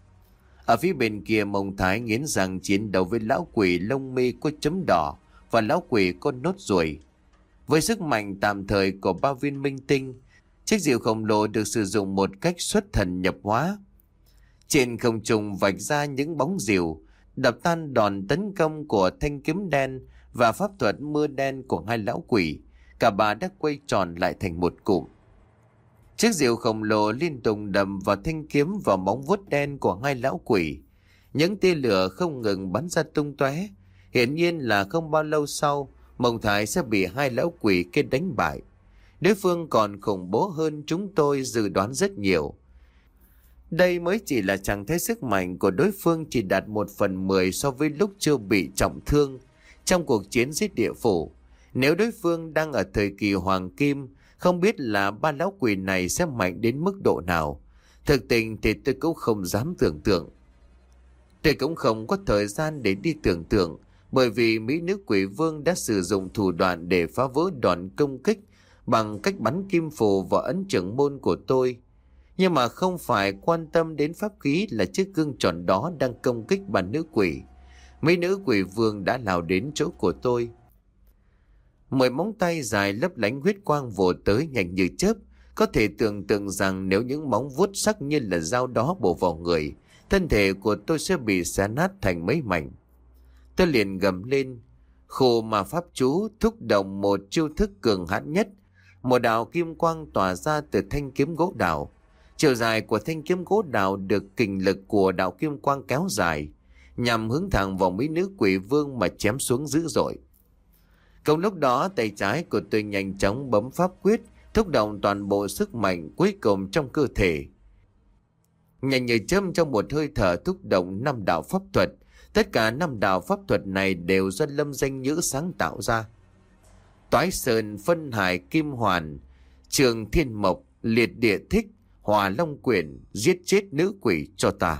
Ở phía bên kia, Mông Thái nghiến răng chiến đấu với lão quỷ lông mi có chấm đỏ và lão quỷ có nốt ruồi. Với sức mạnh tạm thời của ba viên minh tinh, chiếc diều khổng lồ được sử dụng một cách xuất thần nhập hóa. Trên không trung vạch ra những bóng diều, đập tan đòn tấn công của thanh kiếm đen và pháp thuật mưa đen của hai lão quỷ. Cả ba đã quay tròn lại thành một cụm. Chiếc diều khổng lồ liên tục đâm vào thanh kiếm và móng vuốt đen của hai lão quỷ. Những tia lửa không ngừng bắn ra tung tóe. Hiển nhiên là không bao lâu sau, Mông Thái sẽ bị hai lão quỷ kia đánh bại. Đối phương còn khủng bố hơn chúng tôi dự đoán rất nhiều. Đây mới chỉ là trạng thái sức mạnh của đối phương chỉ đạt một phần mười so với lúc chưa bị trọng thương trong cuộc chiến giết địa phủ. Nếu đối phương đang ở thời kỳ hoàng kim, không biết là ba lão quỷ này sẽ mạnh đến mức độ nào. Thực tình thì tôi cũng không dám tưởng tượng. Tôi cũng không có thời gian để đi tưởng tượng, bởi vì mỹ nữ quỷ vương đã sử dụng thủ đoạn để phá vỡ đòn công kích bằng cách bắn kim phù vào ấn trưởng môn của tôi. Nhưng mà không phải quan tâm đến pháp khí là chiếc gương tròn đó đang công kích bà nữ quỷ. Mỹ nữ quỷ vương đã lao đến chỗ của tôi. Mười móng tay dài lấp lánh huyết quang vồ tới nhanh như chớp. Có thể tưởng tượng rằng nếu những móng vuốt sắc như là dao đó bổ vào người, thân thể của tôi sẽ bị xé nát thành mấy mảnh. Tôi liền gầm lên, khô mà pháp chú thúc động một chiêu thức cường hãn nhất. Một đạo kim quang tỏa ra từ thanh kiếm gỗ đào. Chiều dài của thanh kiếm gỗ đào được kình lực của đạo kim quang kéo dài, nhằm hướng thẳng vào mỹ nữ quỷ vương mà chém xuống dữ dội. Cùng lúc đó, tay trái của tôi nhanh chóng bấm pháp quyết, thúc động toàn bộ sức mạnh cuối cùng trong cơ thể. Nhanh như chớp, trong một hơi thở thúc động năm đạo pháp thuật. Tất cả năm đạo pháp thuật này đều do Lâm Danh Nhữ sáng tạo ra. Toái Sơn, Phân Hải, Kim Hoàn, Trường Thiên Mộc, Liệt Địa Thích, Hỏa Long Quyển, giết chết nữ quỷ cho ta.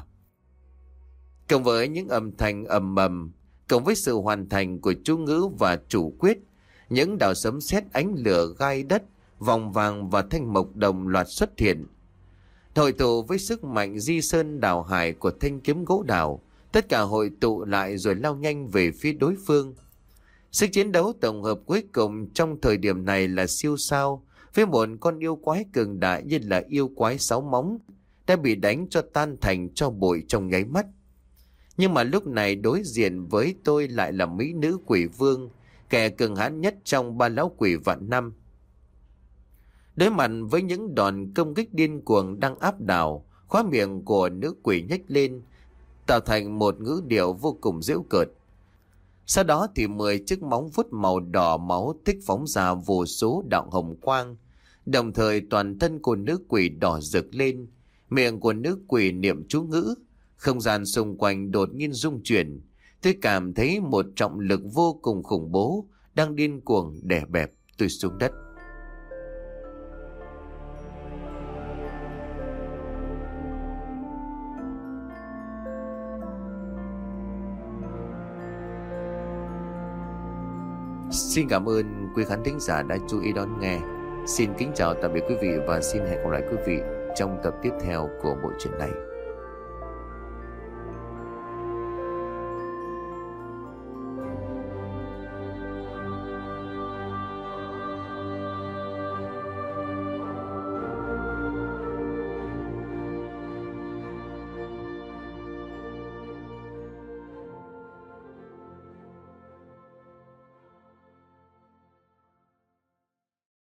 Cộng với những âm thanh ầm ầm, cộng với sự hoàn thành của chú ngữ và chủ quyết, những đạo sấm sét ánh lửa gai đất, vòng vàng và thanh mộc đồng loạt xuất hiện. Hội tụ với sức mạnh di sơn đào hải của thanh kiếm gỗ đào, tất cả hội tụ lại rồi lao nhanh về phía đối phương. Sức chiến đấu tổng hợp cuối cùng trong thời điểm này là siêu sao, với một con yêu quái cường đại như là yêu quái sáu móng, đã bị đánh cho tan thành cho bụi trong nháy mắt. Nhưng mà lúc này đối diện với tôi lại là mỹ nữ quỷ vương, kẻ cường hãn nhất trong ba lão quỷ vạn năm. Đối mặt với những đòn công kích điên cuồng đang áp đảo, khóe miệng của nữ quỷ nhếch lên, tạo thành một ngữ điệu vô cùng giễu cợt. Sau đó thì mười chiếc móng vuốt màu đỏ máu thích phóng ra vô số đạo hồng quang, đồng thời toàn thân của nữ quỷ đỏ rực lên, miệng của nữ quỷ niệm chú ngữ, không gian xung quanh đột nhiên rung chuyển. Tôi cảm thấy một trọng lực vô cùng khủng bố đang điên cuồng đè bẹp tôi xuống đất. Xin cảm ơn quý khán thính giả đã chú ý đón nghe. Xin kính chào tạm biệt quý vị và xin hẹn gặp lại quý vị trong tập tiếp theo của bộ truyện này.